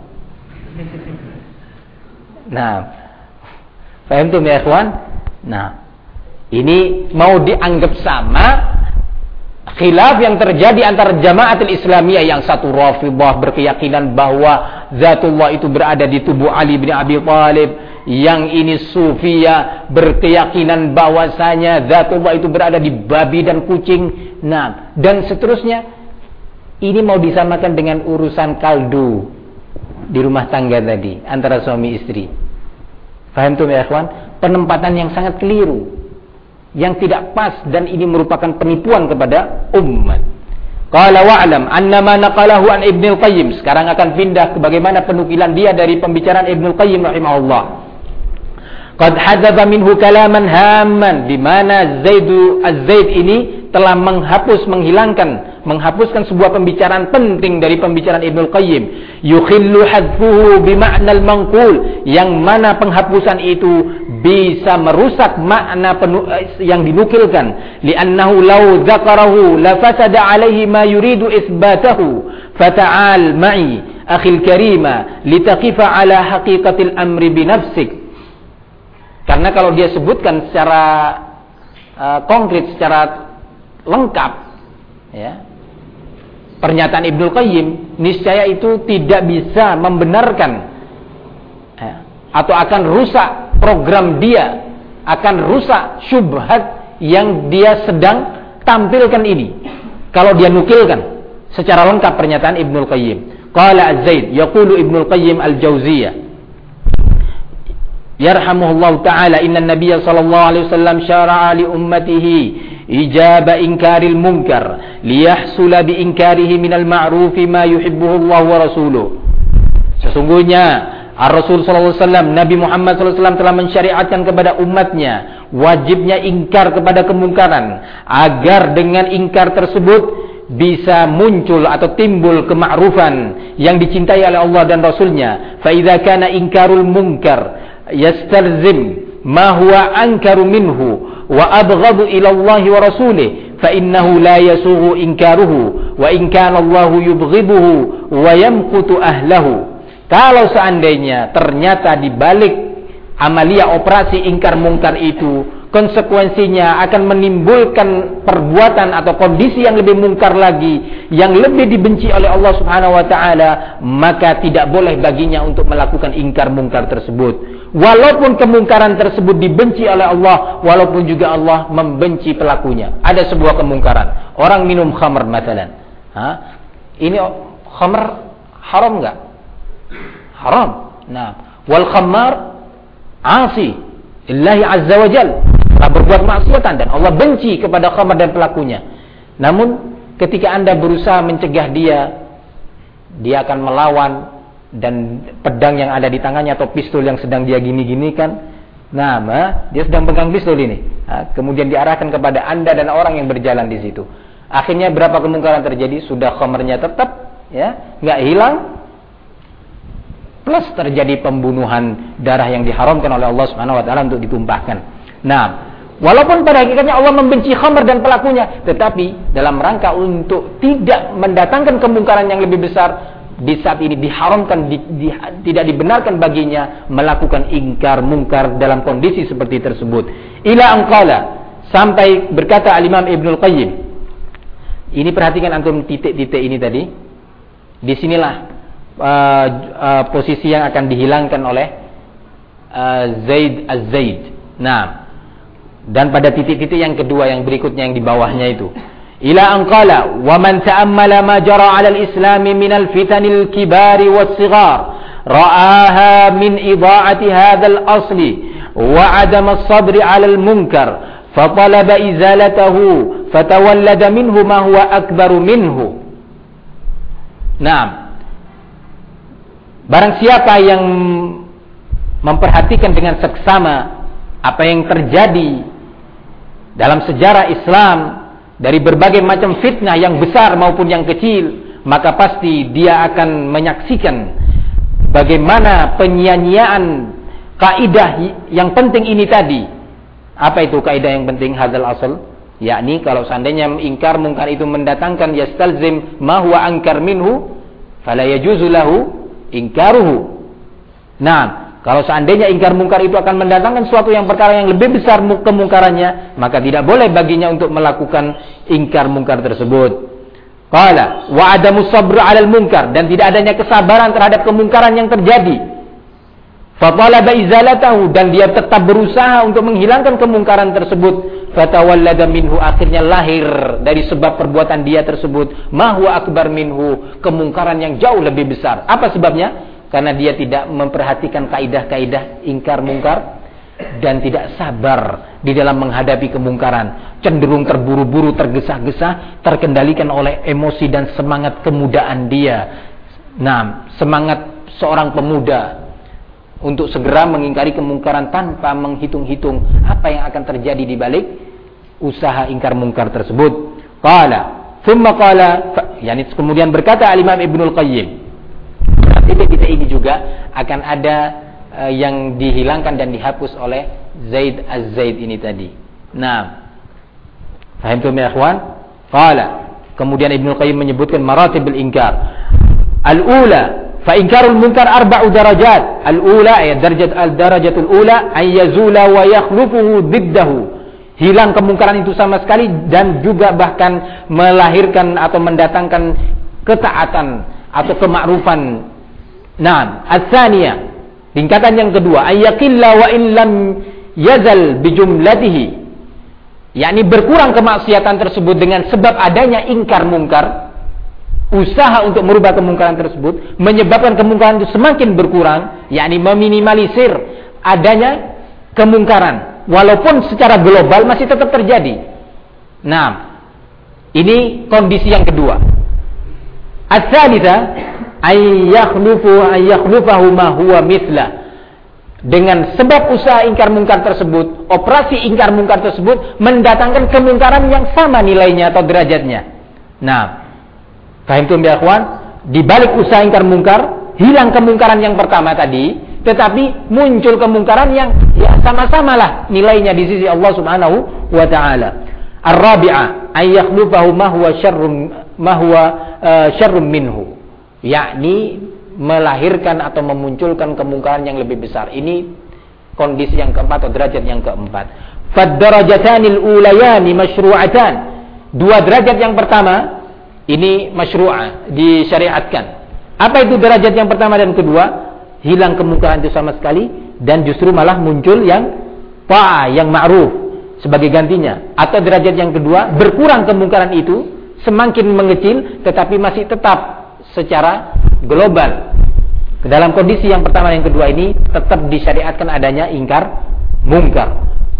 Nah, paham tuh ya ikhwan? Nah, ini mau dianggap sama khilaf yang terjadi antara Jamaatul Islamiyah, yang satu Rafidhah berkeyakinan bahwa zatullah itu berada di tubuh Ali bin Abi Thalib, yang ini Sufiyah berkeyakinan bahwasanya zatullah itu berada di babi dan kucing. Nah, dan seterusnya. Ini mau disamakan dengan urusan kaldu di rumah tangga tadi antara suami istri. Paham tuh ya ikhwan? Penempatan yang sangat keliru, yang tidak pas, dan ini merupakan penipuan kepada umat. Qala wa'lam anna ma naqalahu an Ibnu Qayyim. Sekarang akan pindah ke bagaimana penukilan dia dari pembicaraan Ibnu Qayyim rahimahullah. Qad hadza minhu kalaman hamman, di mana Zaid ini telah menghapuskan sebuah pembicaraan penting dari pembicaraan Ibnu Qayyim. Yukhillu hadfuhu bima'nal manqul, yang mana penghapusan itu bisa merusak makna yang dinukilkan. Li'annahu law dzakarahu la fasada alaihi ma yuridu isbatahu. Fata'al ma'i akhil karima litaqifa ala haqiqatil amri binafsik. Karena kalau dia sebutkan secara konkret, secara lengkap, ya, pernyataan Ibnu Qayyim, niscaya itu tidak bisa membenarkan, ya, atau akan rusak program dia, akan rusak syubhat yang dia sedang tampilkan ini kalau dia nukilkan secara lengkap pernyataan Ibnu Qayyim. Qala Az-Zaid, yaqulu Ibnu Qayyim al-Jauziyah yarhamuhullah ta'ala, inna an-nabiy sallallahu alaihi wasallam syara'a li ummatihi ijaba inkaril munkar liyahsula bi inkarihi minal ma'rufi ma yuhibbuhu Allah wa rasuluh. Sesungguhnya Ar-Rasul sallallahu alaihi wasallam, Nabi Muhammad sallallahu alaihi wasallam telah mensyariatkan kepada umatnya wajibnya ingkar kepada kemungkaran, agar dengan ingkar tersebut bisa muncul atau timbul kema'rufan yang dicintai oleh Allah dan Rasulnya. Fa idza kana inkarul munkar yastalzim ma huwa ankaru minhu wa abghadu ila Allah wa rasulih, fa innahu la yasughu inkaruhu wa in kana Allah yubghiduhu wa yamqutu ahlahu. Kalau seandainya ternyata di balik amalia operasi ingkar mungkar itu konsekuensinya akan menimbulkan perbuatan atau kondisi yang lebih mungkar lagi, yang lebih dibenci oleh Allah Subhanahu wa taala, maka tidak boleh baginya untuk melakukan ingkar mungkar tersebut. Walaupun kemungkaran tersebut dibenci oleh Allah, walaupun juga Allah membenci pelakunya. Ada sebuah kemungkaran, orang minum khamr misalnya. Ini khamr haram enggak? Haram. Nah, wal khammar asi lillahi azza wa jalla, telah berbuat maksiatan dan Allah benci kepada khamr dan pelakunya. Namun ketika Anda berusaha mencegah dia akan melawan, dan pedang yang ada di tangannya atau pistol yang sedang dia gini-ginikan, nah, dia sedang pegang pistol ini, kemudian diarahkan kepada Anda dan orang yang berjalan di situ. Akhirnya berapa kemungkaran terjadi? Sudah khamarnya tetap, ya, nggak hilang, plus terjadi pembunuhan, darah yang diharamkan oleh Allah Subhanahu wa taala untuk ditumpahkan. Nah, walaupun pada hakikatnya Allah membenci khamr dan pelakunya, tetapi dalam rangka untuk tidak mendatangkan kemungkaran yang lebih besar, di saat ini diharamkan, tidak dibenarkan baginya melakukan ingkar mungkar dalam kondisi seperti tersebut. Ila anqala, sampai berkata Al-Imam Ibnu Qayyim. Ini perhatikan antum titik-titik ini tadi. Disinilah posisi yang akan dihilangkan oleh Zaid Az-Zaid. Nah, dan pada titik-titik yang kedua yang berikutnya yang di bawahnya itu, ila anqala wa man ta'ammala ma jara 'ala al-islam min al-fitanil kibari was-sighar ra'aha min idha'ati hadzal asli wa 'adam as-sabr 'ala al-munkar fa talaba izalatahu fatawallada minhu ma huwa akbaru minhu. Nah, barang siapa yang memperhatikan dengan seksama apa yang terjadi dalam sejarah Islam dari berbagai macam fitnah yang besar maupun yang kecil, maka pasti dia akan menyaksikan bagaimana penyia-nyiaan kaidah yang penting ini tadi. Apa itu kaidah yang penting? Hadzal asal, Yakni kalau seandainya ingkar mungkar itu mendatangkan yastalzim ma huwa ankar minhu, fala yajuzu lahu ingkaruhu. Nah, kalau seandainya ingkar mungkar itu akan mendatangkan suatu yang perkara yang lebih besar kemungkarannya, maka tidak boleh baginya untuk melakukan ingkar mungkar tersebut. Qala wa adamu sabr 'alal munkar, dan tidak adanya kesabaran terhadap kemungkaran yang terjadi. Fa talaba izalatahu, dan dia tetap berusaha untuk menghilangkan kemungkaran tersebut. Fatawallada minhu, akhirnya lahir dari sebab perbuatan dia tersebut ma huwa akbar minhu, kemungkaran yang jauh lebih besar. Apa sebabnya? Karena dia tidak memperhatikan kaidah-kaidah ingkar mungkar dan tidak sabar di dalam menghadapi kemungkaran, cenderung terburu-buru, tergesa-gesa, terkendalikan oleh emosi dan semangat kemudaan dia. Nah, semangat seorang pemuda untuk segera mengingkari kemungkaran tanpa menghitung-hitung apa yang akan terjadi di balik usaha ingkar mungkar tersebut. Qala, thumma qala, yani kemudian berkata Al-Imam Ibnul Qayyim, titik-titik ini juga akan ada yang dihilangkan dan dihapus oleh Zaid Az-Zaid ini tadi. Nah, fahamtum ya ikhwan? Qala, kemudian Ibnul Qayyim menyebutkan maratibul ingkar. Al-ula, fa inkarul munkar arba'u darajat. Al-ula, ya darajatul ula ay yazula wa yakhlufuhu diddahu. Hilang kemungkaran itu sama sekali dan juga bahkan melahirkan atau mendatangkan ketaatan atau kemakrufan. Nah, ats-tsaniyah, tingkatan yang kedua, ayyaqilla wa in lam yazal bi jumlatihi. Yakni berkurang kemaksiatan tersebut dengan sebab adanya ingkar mungkar. Usaha untuk merubah kemungkaran tersebut menyebabkan kemungkaran itu semakin berkurang, yakni meminimalisir adanya kemungkaran walaupun secara global masih tetap terjadi. Nah, ini kondisi yang kedua. Ats-tsalitsah ay yakhlufahu ma huwa mithla. Dengan sebab usaha ingkar mungkar tersebut, operasi ingkar mungkar tersebut mendatangkan kemungkaran yang sama nilainya atau derajatnya. Nah, fahimtum ya ikhwan? Di balik usaha ingkar mungkar, hilang kemungkaran yang pertama tadi, tetapi muncul kemungkaran yang ya sama-sama lah nilainya di sisi Allah Subhanahu wa taala. Ar-rabi'ah ay yakhlufahu ma huwa syarrun minhu. Yakni melahirkan atau memunculkan kemungkaran yang lebih besar. Ini kondisi yang keempat atau derajat yang keempat. Fad-darajatanil ulayani masyru'atan. Dua derajat yang pertama ini masyru'ah, disyariatkan. Apa itu derajat yang pertama dan kedua? Hilang kemungkaran itu sama sekali dan justru malah muncul yang ta'ah, yang ma'ruf sebagai gantinya. Atau derajat yang kedua, berkurang kemungkaran itu, semakin mengecil tetapi masih tetap secara global. Dalam kondisi yang pertama dan yang kedua ini tetap disyariatkan adanya ingkar mungkar.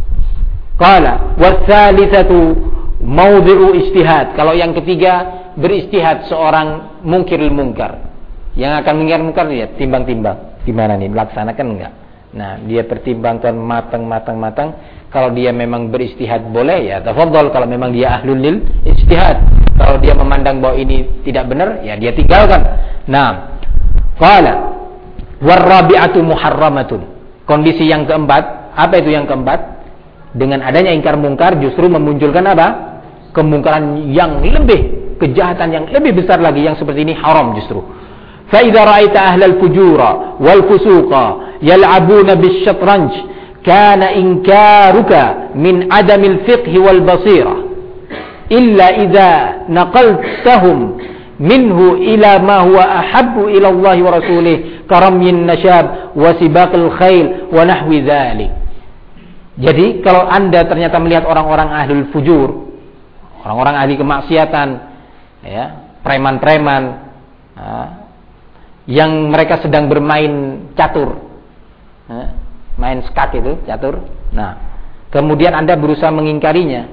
Qala was-salisatu mawdhi'u ijtihad. Kalau yang ketiga, beristihad seorang mungkirul mungkar. Yang akan mengingkar mungkar dia timbang-timbang. Gimana nih, melaksanakan enggak? Nah, dia pertimbangkan matang. Kalau dia memang beristihad boleh ya tafadhol, kalau memang dia ahlul lil ijtihad. Kalau dia memandang bahwa ini tidak benar, ya dia tinggalkan. Nah, qala war-rabi'atu muharramatun. Kondisi yang keempat, apa itu yang keempat? Dengan adanya ingkar mungkar justru memunculkan apa? Kemungkaran yang lebih, kejahatan yang lebih besar lagi, yang seperti ini haram justru. Fa idza ra'aita ahlal fujura wal fusuqa yal'abuna bisyatranj kana inkaruka min adamil fiqh wal basirah illa idza naqaltahum minhu ila ma huwa ahabbu ila Allah wa rasulih karamyin nashab wa sibaqil khail wa nahwi dzalik. Jadi kalau Anda ternyata melihat orang-orang ahlul fujur, orang-orang ahli kemaksiatan, ya, preman-preman, yang mereka sedang bermain catur, main skak itu catur. Nah, kemudian Anda berusaha mengingkarinya,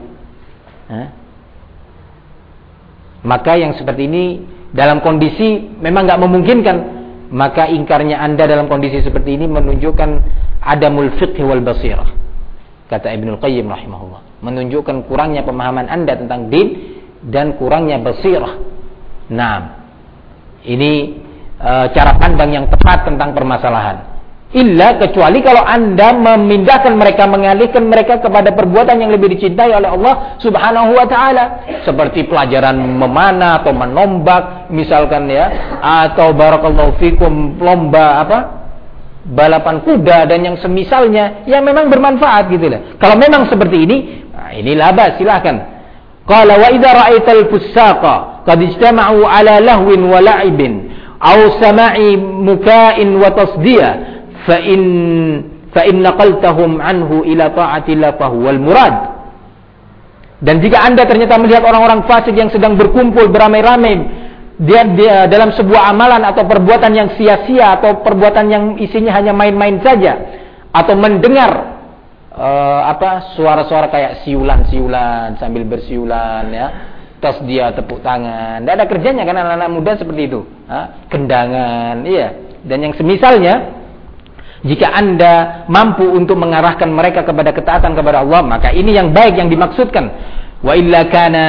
maka yang seperti ini dalam kondisi memang nggak memungkinkan, maka ingkarnya Anda dalam kondisi seperti ini menunjukkan adamul fiqh wal basirah, kata Ibnul Qayyim rahimahullah, menunjukkan kurangnya pemahaman Anda tentang din dan kurangnya basirah. Nah, ini cara pandang yang tepat tentang permasalahan. Illa kecuali kalau Anda memindahkan mereka, mengalihkan mereka kepada perbuatan yang lebih dicintai oleh Allah Subhanahu wa taala, seperti pelajaran memanah atau menombak misalkan ya, atau barakallahu fikum lomba balapan kuda dan yang semisalnya yang memang bermanfaat gitu lah. Kalau memang seperti ini, nah ini labas, silakan. Qala wa idza ra'aital fusaqa qad ijtama'u ala lahwin wa la'ibin aw sama'i muka'in wa tasdiya fa in naqaltahum anhu ila ta'atillah fa huwal murad. Dan jika Anda ternyata melihat orang-orang fasik yang sedang berkumpul beramai-ramai dia dalam sebuah amalan atau perbuatan yang sia-sia atau perbuatan yang isinya hanya main-main saja, atau mendengar suara-suara kayak siulan-siulan sambil bersiulan ya, tasdiyah, tepuk tangan, tidak ada kerjanya kan anak-anak muda seperti itu, kendangan, iya, dan yang semisalnya. Jika Anda mampu untuk mengarahkan mereka kepada ketaatan kepada Allah, maka ini yang baik yang dimaksudkan. Wa illa kana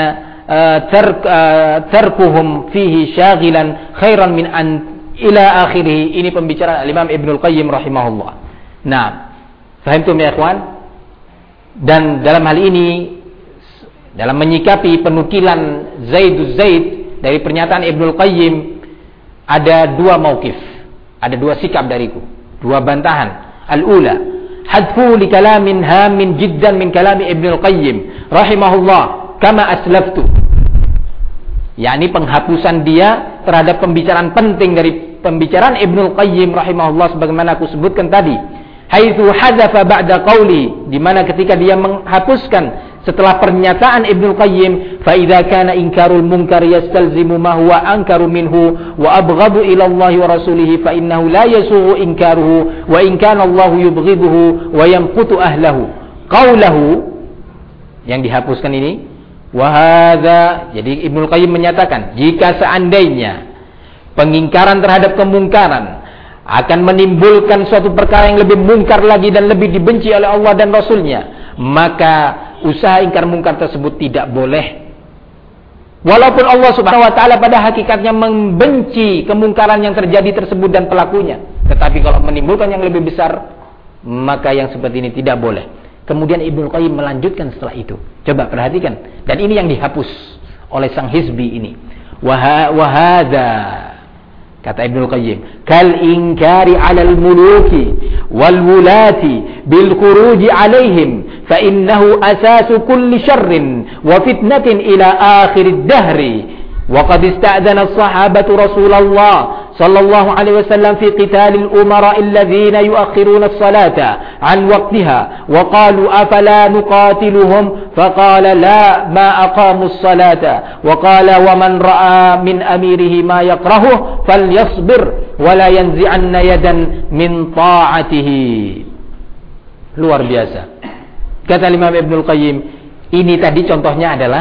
tarkuhum fihi syaghilan khairan min an ila akhirih. Ini pembicaraan Imam Ibnul Qayyim rahimahullah. Nah, fahamtum ya ikhwan? Dan dalam hal ini, dalam menyikapi penukilan Zaid dari pernyataan Ibnul Qayyim, ada dua mauqif, ada dua sikap dariku. Dua bantahan. Al-ula, hadfu li kalamin hamin jiddan min kalami Ibnul Qayyim rahimahullah kama aslaftu. yakni penghapusan dia terhadap pembicaraan penting dari pembicaraan Ibnul Qayyim rahimahullah sebagaimana aku sebutkan tadi. Haitsu hadzafa ba'da qauli, di mana ketika dia menghapuskan setelah pernyataan Ibnul Qayyim, fa idza kana inkarul munkar yastalzimu ma huwa ankaru minhu wa abghadu ila Allah wa rasulih fa innahu la yasughu inkaruhu wa in kana Allah yubghiduhu wa yamqutu ahlahu. Qaulahu yang dihapuskan ini wa hadza, jadi Ibnul Qayyim menyatakan jika seandainya pengingkaran terhadap kemungkaran akan menimbulkan suatu perkara yang lebih mungkar lagi dan lebih dibenci oleh Allah dan Rasulnya, maka usaha ingkar mungkar tersebut tidak boleh. Walaupun Allah subhanahu wa ta'ala pada hakikatnya membenci kemungkaran yang terjadi tersebut dan pelakunya, tetapi kalau menimbulkan yang lebih besar, maka yang seperti ini tidak boleh. Kemudian Ibnu Qayyim melanjutkan setelah itu. Coba perhatikan. Dan ini yang dihapus oleh sang hizbi ini. Wahada, kata Ibnu Qayyim, kal inkari 'alal muluki wal wulati bil khuruji 'alaihim fa innahu asasu kulli syarrin wa fitnatin ila akhir ad-dahri wa qad ista'dana as-sahabatu Rasulullah sallallahu alaihi wasallam fi qitalil umara alladhina yuakhiruna as-salata 'an waqtiha wa qalu afala nuqatiluhum faqala la ma aqamu as-salata wa qala wa man ra'a min amirihi ma yakrahu falyasbir wa la yanzi'anna yadan min ta'atihi. Luar biasa. Kata Imam Ibnul Qayyim, ini tadi contohnya adalah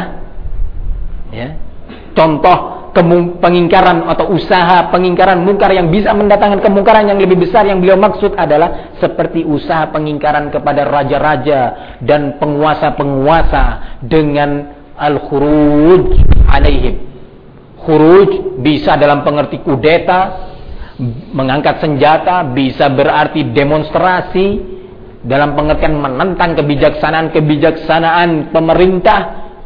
contoh pengingkaran atau usaha pengingkaran mungkar yang bisa mendatangkan kemungkaran yang lebih besar. Yang beliau maksud adalah seperti usaha pengingkaran kepada raja-raja dan penguasa-penguasa dengan al-khuruj alaihim. Khuruj bisa dalam pengerti kudeta, mengangkat senjata, bisa berarti demonstrasi dalam pengertian menentang kebijaksanaan pemerintah,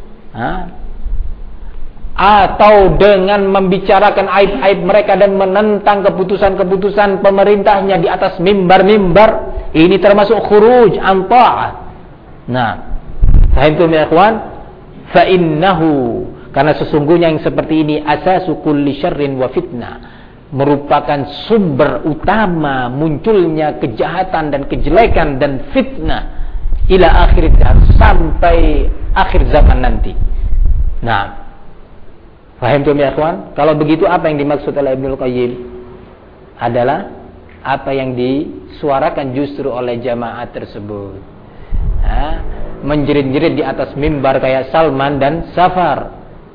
atau dengan membicarakan aib-aib mereka dan menentang keputusan-keputusan pemerintahnya di atas mimbar-mimbar. Ini termasuk khuruj an ta'ah. Nah, fahimtum ya ikhwan? Fa innahu, karena sesungguhnya yang seperti ini asasu kulli syarrin wa fitnah, merupakan sumber utama munculnya kejahatan dan kejelekan dan fitnah ila akhir zaman, sampai akhir zaman nanti. Nah, fahimtum ya ikhwan? Kalau begitu apa yang dimaksud oleh Ibnul Qayyim adalah apa yang disuarakan justru oleh jamaah tersebut, menjerit-jerit di atas mimbar kayak Salman dan Safar,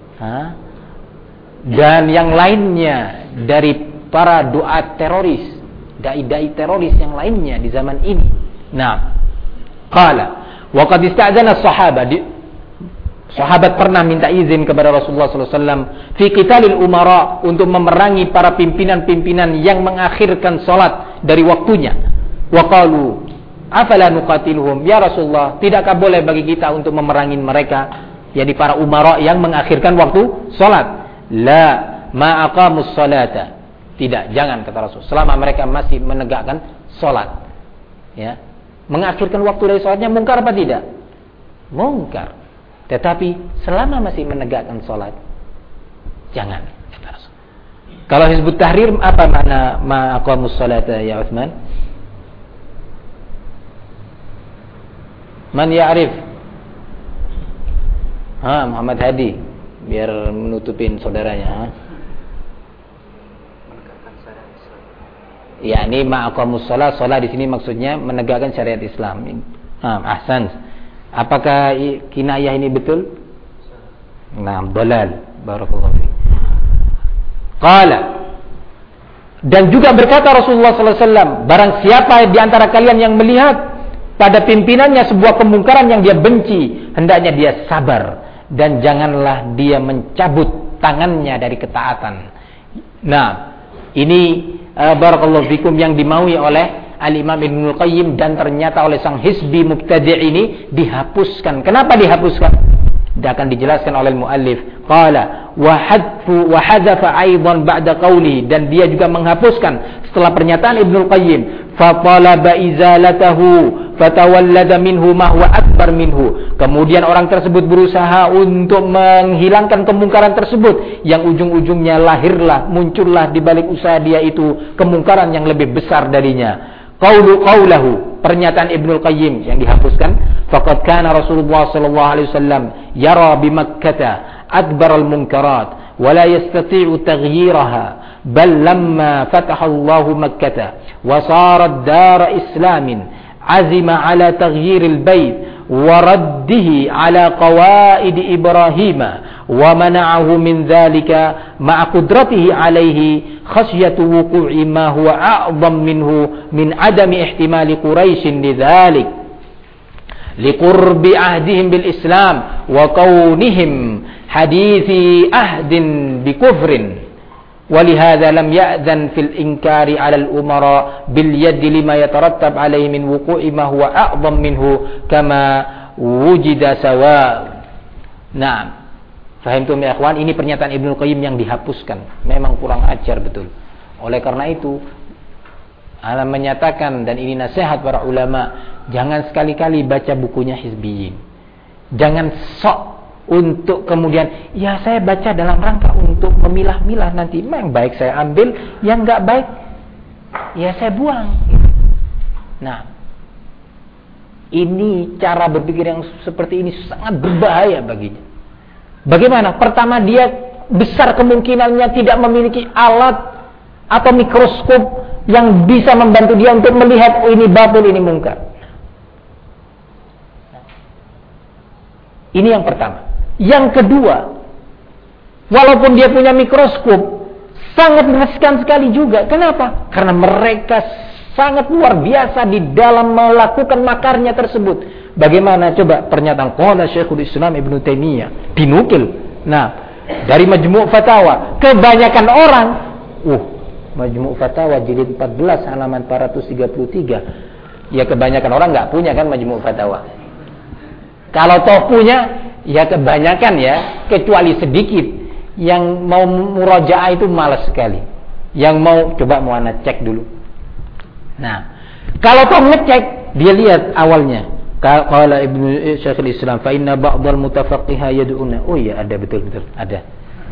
dan yang lainnya dari para duat teroris, dai-dai teroris yang lainnya di zaman ini. Nah, qala wa qad ista'zana as-sahaba, sahabat pernah minta izin kepada Rasulullah SAW fi qitalil umara, untuk memerangi para pimpinan-pimpinan yang mengakhirkan salat dari waktunya. Wa qalu afala nuqatiluhum ya Rasulullah, tidakkah boleh bagi kita untuk memerangi mereka, yakni para umara yang mengakhirkan waktu salat? La ma aqamus salata. Tidak, jangan, kata Rasul, selama mereka masih menegakkan salat. Ya. Mengakhirkan waktu dari salatnya mungkar apa tidak? Mungkar. Tetapi selama masih menegakkan salat, jangan, kata Rasul. Kalau Hizbut Tahrir, apa makna ma aqamus salata ya Utsman? Man ya'rif? Muhammad Hadi, biar menutupin saudaranya. Menegakkan syariat Islam. Ya, ini ma'aqamus shalah, shalah di sini maksudnya menegakkan syariat Islam. Ahsan. Apakah kinayah ini betul? Nah, dalal. Barakallahu fiik. Qala, dan juga berkata Rasulullah sallallahu alaihi wasallam, barang siapa di antara kalian yang melihat pada pimpinannya sebuah kemungkaran yang dia benci, hendaknya dia sabar dan janganlah dia mencabut tangannya dari ketaatan. Nah, ini barakallahu fikum yang dimaui oleh Al-Imam Ibnul Qayyim, dan ternyata oleh sang hizbi mubtadi' ini dihapuskan. Kenapa dihapuskan? Dia akan dijelaskan oleh muallif. Qala wa hadzafa aidan ba'da qawli, dan dia juga menghapuskan setelah pernyataan Ibnul Qayyim, fa talaba izalatahu fatawallada minhu ma huwa akbar minhu. Kemudian orang tersebut berusaha untuk menghilangkan kemungkaran tersebut, yang ujung-ujungnya muncullah di balik usaha dia itu kemungkaran yang lebih besar darinya. Qawluhu, pernyataan Ibnul Qayyim yang dihapuskan, faqad kana Rasulullah sallallahu alaihi wasallam yara bi Makkah akbar al-munkarat wa la yastati'u taghyiraha, bal lamma fataha Allah Makkah wa sarat dar islamin azima ala taghyir al-bait wa raddihi ala qawaid Ibrahim wa mana'ahu min dhalika ma'a qudratihi alayhi khasyatu wuqu'i ma huwa a'zam minhu min adami ihtimali Quraisy lidzalik liqurbi ahdihim bil Islam wa kaunihim hadithi ahdin bi kufrin. ولهذا لم يأذن في الإنكار على الأمراء باليد لما يترتب عليه من وقوع ما هو أعظم منه كما وجد سواء. Nah, fahimtum ya ikhwan, ini pernyataan Ibnul Qayyim yang dihapuskan. Memang kurang ajar betul. Oleh karena itu, alam menyatakan, dan ini nasihat para ulama, jangan sekali-kali baca bukunya hizbiyin. Jangan sok untuk kemudian, ya saya baca dalam rangka untuk memilah-milah, nanti yang baik saya ambil, yang enggak baik ya saya buang. Nah, ini cara berpikir yang seperti ini sangat berbahaya baginya. Bagaimana? Pertama, dia besar kemungkinannya tidak memiliki alat atau mikroskop yang bisa membantu dia untuk melihat, oh ini batil, ini mungkar. Ini yang pertama. Yang kedua, walaupun dia punya mikroskop, sangat riskan sekali juga. Kenapa? Karena mereka sangat luar biasa di dalam melakukan makarnya tersebut. Bagaimana? Coba pernyataan qala Syekhul Islam Ibnu Taimiyah, dinukil. Nah, dari Majmu' Fatawa, kebanyakan orang, Majmu' Fatawa jilid 14 halaman 433. Ya, kebanyakan orang nggak punya kan Majmu' Fatawa. Kalau toh punya, ya kebanyakan ya, kecuali sedikit yang mau murajaah itu malas sekali. Yang mau anak cek dulu. Nah, kalau toh ngecek, dia lihat awalnya. Qala Ibnu Syekhul Islam, fa inna ba'dal mutafaqqiha yad'una. Oh iya, ada, betul ada.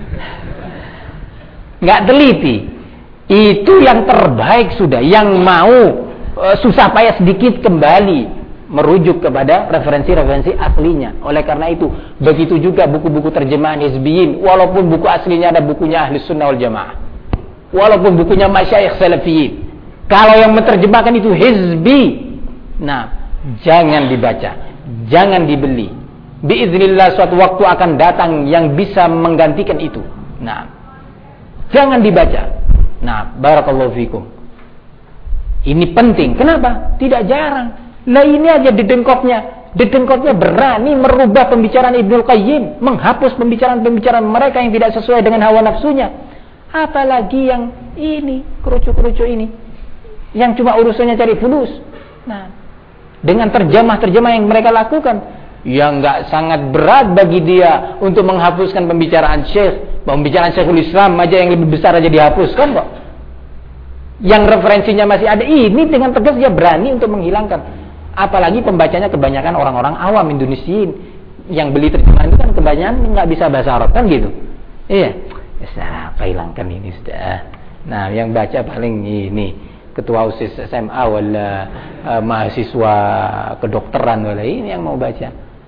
Enggak teliti. Itu yang terbaik sudah. Yang mau susah payah sedikit kembali merujuk kepada referensi-referensi aslinya. Oleh karena itu, begitu juga buku-buku terjemahan hizbiyin, walaupun buku aslinya ada bukunya Ahli Sunnah wal Jamaah, walaupun bukunya masyayikh salafiyin, kalau yang menerjemahkan itu hizbi, nah, jangan dibaca, jangan dibeli. Biiznillah suatu waktu akan datang yang bisa menggantikan itu. Nah, jangan dibaca. Nah, barakallahu fikum. Ini penting. Kenapa? Tidak jarang. Nah, ini aja dedengkotnya berani merubah pembicaraan Ibnul Qayyim, menghapus pembicaraan-pembicaraan mereka yang tidak sesuai dengan hawa nafsunya. Apalagi yang ini, kerucu-kerucu ini. yang cuma urusannya cari fulus. Nah, dengan terjemah-terjemah yang mereka lakukan, yang nggak sangat berat bagi dia untuk menghapuskan pembicaraan Syekhul Islam aja yang lebih besar aja dihapuskan kok. Yang referensinya masih ada, ini dengan tegas dia berani untuk menghilangkan. Apalagi pembacanya kebanyakan orang-orang awam Indonesian yang beli terjemahan itu kan kebanyakan nggak bisa bahasa Arab kan gitu. Iya, bisa hilangkan ini sudah. Nah, yang baca paling ini ketua OSIS SMA wala mahasiswa kedokteran wala ini yang mau baca.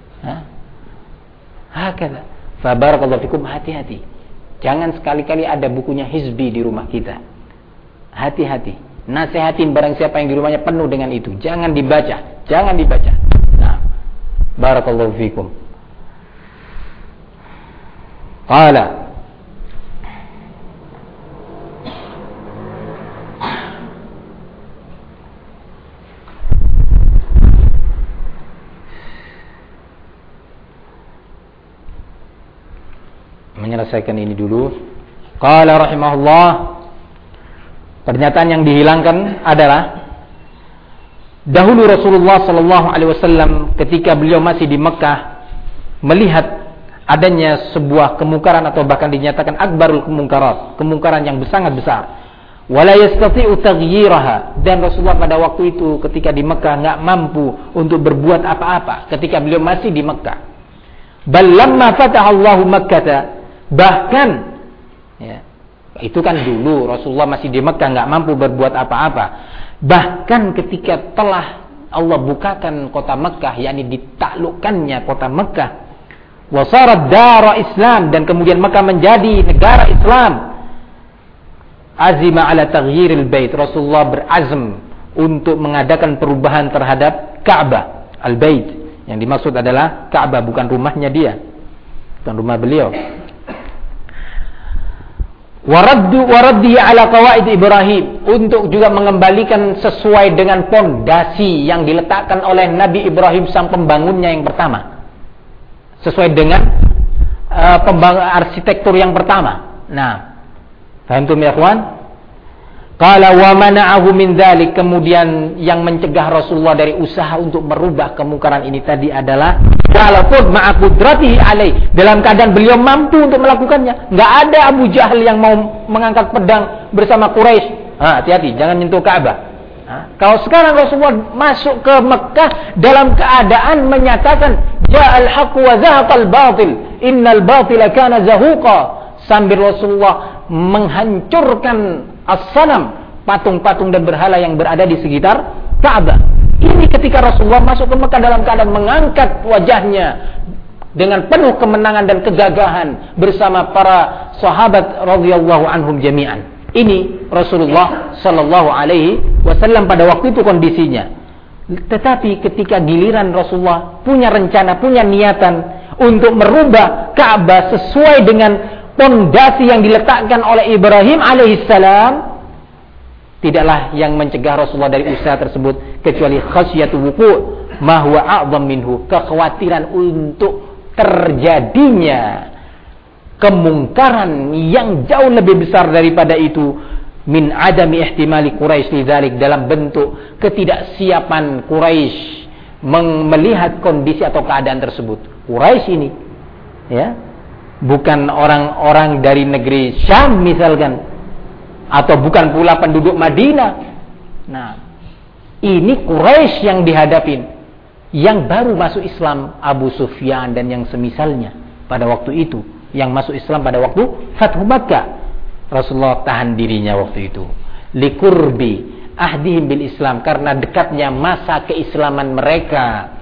Hakala. Fa barakallahu fikum, hati-hati. Jangan sekali-kali ada bukunya hizbi di rumah kita. Hati-hati. Nasihatin barang siapa yang di rumahnya penuh dengan itu. Jangan dibaca. Jangan dibaca. Nah, barakallahu fikum. Qala menyelesaikan ini dulu. Qala rahimahullah, pernyataan yang dihilangkan adalah dahulu Rasulullah sallallahu alaihi wasallam ketika beliau masih di Mekah melihat adanya sebuah kemungkaran atau bahkan dinyatakan akbarul kemungkarat, kemungkaran yang sangat besar. Wala yastati'u taghyiraha, dan Rasulullah pada waktu itu ketika di Mekah enggak mampu untuk berbuat apa-apa ketika beliau masih di Mekah. Bal lamma fataha Allahu Makkah, bahkan ya, itu kan dulu Rasulullah masih di Mekah nggak mampu berbuat apa-apa. Bahkan ketika telah Allah bukakan kota Mekah, yakni ditaklukkannya kota Mekah, wasarat dara Islam, dan kemudian Mekah menjadi negara Islam, azima ala taghyiril bait, Rasulullah berazam untuk mengadakan perubahan terhadap Ka'bah, al-bait. Yang dimaksud adalah Ka'bah, bukan rumahnya dia, bukan rumah beliau. Waraddi ala qawaid Ibrahim, untuk juga mengembalikan sesuai dengan pondasi yang diletakkan oleh Nabi Ibrahim sang pembangunnya yang pertama, sesuai dengan arsitektur yang pertama. Nah, paham ya ikhwan? Qala wa mana'ahu min dzalik, kemudian yang mencegah Rasulullah dari usaha untuk merubah kemungkaran ini tadi adalah walaupun ma'a qudratihi alaih, dalam keadaan beliau mampu untuk melakukannya. Enggak ada Abu Jahal yang mau mengangkat pedang bersama Quraisy. Hati-hati, jangan nyentuh Ka'bah. Kalau sekarang Rasulullah masuk ke Mekah dalam keadaan menyatakan ja'al haqq wa zahaqal batil, innal batila kana zahuqa, sambil Rasulullah menghancurkan as-sanam, patung-patung dan berhala yang berada di sekitar Ka'bah. Ini ketika Rasulullah masuk ke Mekah dalam keadaan mengangkat wajahnya dengan penuh kemenangan dan kegagahan bersama para sahabat radhiyallahu anhum jami'an. Ini Rasulullah sallallahu alaihi wasallam pada waktu itu kondisinya. Tetapi ketika giliran Rasulullah punya rencana, punya niatan untuk merubah Ka'bah sesuai dengan pondasi yang diletakkan oleh Ibrahim alaihissalam, tidaklah yang mencegah Rasulullah dari usaha tersebut kecuali khasyatu wuqu' ma huwa a'zam minhu, kekhawatiran untuk terjadinya kemungkaran yang jauh lebih besar daripada itu, min adami ihtimali Quraisy lidzalik, dalam bentuk ketidaksiapan Quraisy melihat kondisi atau keadaan tersebut. Quraisy ini ya bukan orang-orang dari negeri Syam misalkan, atau bukan pula penduduk Madinah. Nah, ini Quraisy yang dihadapin, yang baru masuk Islam, Abu Sufyan dan yang semisalnya pada waktu itu, yang masuk Islam pada waktu Fathu Makkah. Rasulullah tahan dirinya waktu itu, liqurbi ahdihim bil Islam, karena dekatnya masa keislaman mereka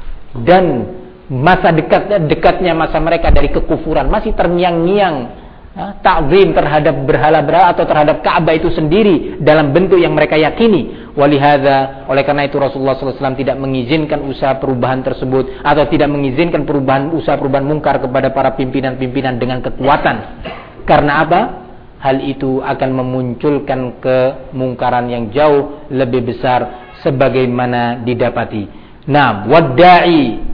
dan masa dekatnya masa mereka dari kekufuran, masih terngiang-ngiang ta'zim terhadap berhala-berhala atau terhadap Ka'bah itu sendiri dalam bentuk yang mereka yakini. Walihada, oleh karena itu Rasulullah SAW tidak mengizinkan usaha perubahan tersebut, atau tidak mengizinkan usaha perubahan mungkar kepada para pimpinan-pimpinan dengan kekuatan. Karena apa? Hal itu akan memunculkan kemungkaran yang jauh lebih besar sebagaimana didapati. Nah, wadda'i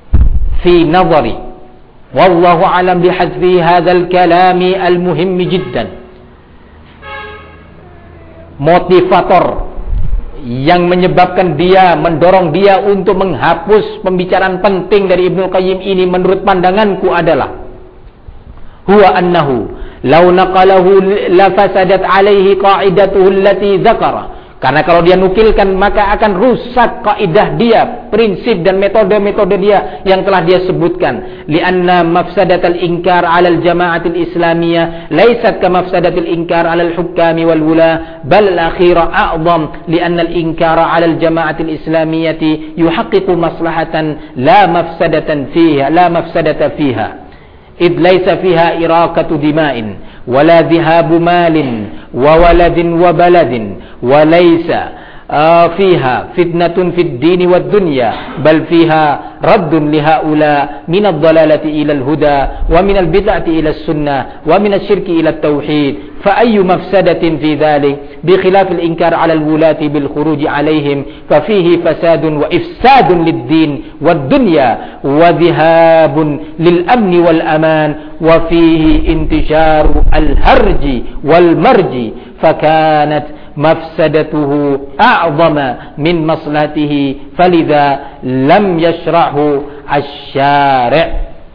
fi nazari wallahu alam bihadfi hadzal kalami al muhim jiddan, motivator yang menyebabkan dia, mendorong dia untuk menghapus pembicaraan penting dari Ibnu Qayyim ini menurut pandanganku adalah huwa annahu law naqalahu lafasadat alaihi qa'idatuhu allati dzakara. Karena kalau dia nukilkan maka akan rusak kaidah dia, prinsip dan metode-metode dia yang telah dia sebutkan. Lianna mafsadatal inkar 'ala al-jama'atil islamiyah laysat ka mafsadatil inkar 'ala al-hukami wal wula, bal al-akhira a'zam lianna al-inkara 'ala al-jama'atil islamiyati yuhaqqiqu maslahatan la mafsadatan fiha, la mafsadata fiha. إذ ليس فيها إراقة دماء ولا ذهاب مال وولد وبلد وليس فيها فتنة في الدين والدنيا بل فيها رد لهؤلاء من الضلالة إلى الهدى ومن البدعة إلى السنة ومن الشرك إلى التوحيد فأي مفسدة في ذلك بخلاف الإنكار على الولاة بالخروج عليهم ففيه فساد وإفساد للدين والدنيا وذهاب للأمن والأمان وفيه انتشار الهرج والمرج فكانت مفسدته أعظم من مصلحته فلذا لم يشرعه الشارع.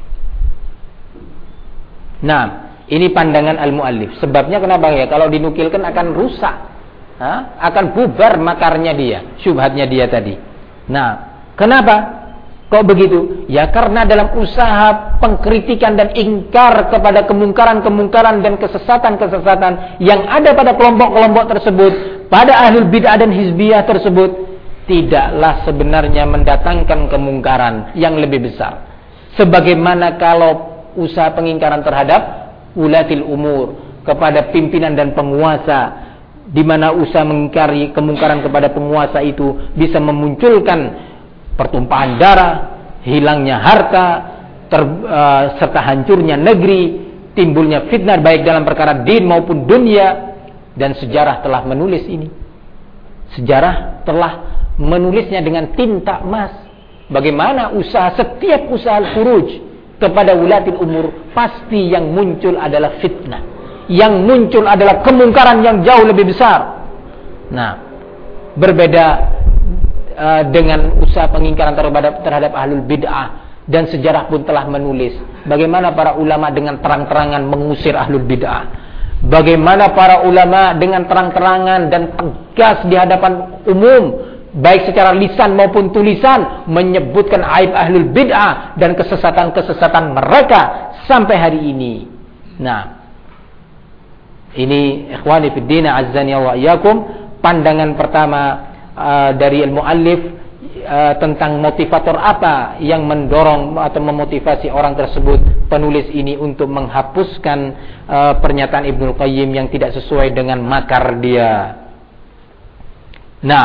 Nah, ini pandangan al-muallif. Sebabnya kenapa ya? Kalau dinukilkan akan rusak, akan bubar makarnya dia, syubhatnya dia tadi. Nah, kenapa? Kok begitu? Ya karena dalam usaha pengkritikan dan ingkar kepada kemungkaran-kemungkaran dan kesesatan-kesesatan yang ada pada kelompok-kelompok tersebut, pada ahlul bid'ah dan hizbiyah tersebut, tidaklah sebenarnya mendatangkan kemungkaran yang lebih besar. Sebagaimana kalau usaha pengingkaran terhadap ulatil umur, kepada pimpinan dan penguasa, di mana usaha mengingkari kemungkaran kepada penguasa itu bisa memunculkan pertumpahan darah, hilangnya harta, serta hancurnya negeri, timbulnya fitnah baik dalam perkara din maupun dunia. Dan sejarah telah menulis ini. Sejarah telah menulisnya dengan tinta emas. Bagaimana setiap usaha al-khuruj kepada ulatil umur, pasti yang muncul adalah fitnah. Yang muncul adalah kemungkaran yang jauh lebih besar. Nah, berbeda dengan usaha pengingkaran terhadap ahlul bid'ah, dan sejarah pun telah menulis bagaimana para ulama dengan terang-terangan mengusir ahlul bid'ah, bagaimana para ulama dengan terang-terangan dan tegas di hadapan umum baik secara lisan maupun tulisan menyebutkan aib ahlul bid'ah dan kesesatan-kesesatan mereka sampai hari ini. Nah, ini ikhwani fid din azzani wa iyyakum, pandangan pertama dari al-muallif tentang motivator apa yang mendorong atau memotivasi orang tersebut, penulis ini, untuk menghapuskan pernyataan Ibnu Qayyim yang tidak sesuai dengan makar dia. Nah,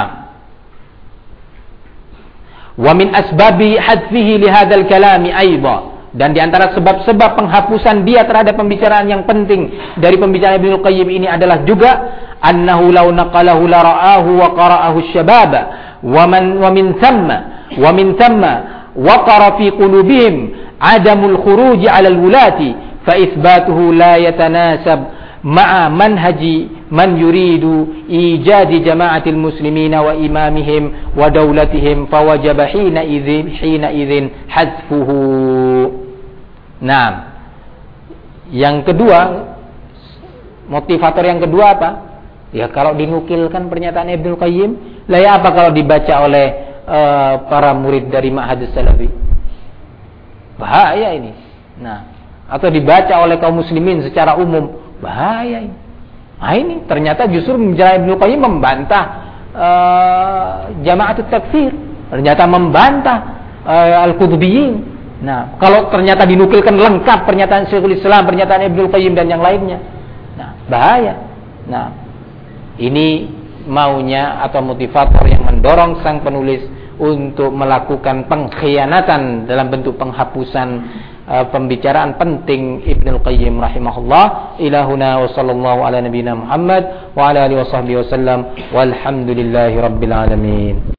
wa min asbabi hadfihi li hadzal kalami aidha, dan di antara sebab-sebab penghapusan dia terhadap pembicaraan yang penting dari pembicaraan Ibnu Qayyim ini adalah juga annahu law naqalahu la ra'ahu wa qara'ahu asy-syabab wa min thamma waqara fi qulubihim adamul khuruj 'ala al-wulati fa itsbatuhu la yatanasab ma'a manhaji man yuridu ijadi jama'atil muslimina wa imamihim wa dawlatihim fawajaba hina idzin hadfuhu. Nah, yang kedua, motivator yang kedua apa? Ya kalau dinukilkan pernyataan Ibnu Qayyim, lah ya apa kalau dibaca oleh para murid dari Ma'hadus Salafi? Bahaya ini. Nah, atau dibaca oleh kaum muslimin secara umum, bahaya ini. Nah, ini ternyata justru Ibnu Qayyim membantah Jama'atut Takfir, ternyata membantah Al-Qutbiyyin. Nah, kalau ternyata dinukilkan lengkap pernyataan Syekhul Islam, pernyataan Ibnu Qayyim dan yang lainnya, nah bahaya. Nah, ini maunya atau motivator yang mendorong sang penulis untuk melakukan pengkhianatan dalam bentuk penghapusan pembicaraan penting Ibnu Qayyim rahimahullah. Ilahuna wa sallallahu ala nabiyina Muhammad wa ala alihi wa sahbihi wasallam walhamdulillahi rabbil alamin.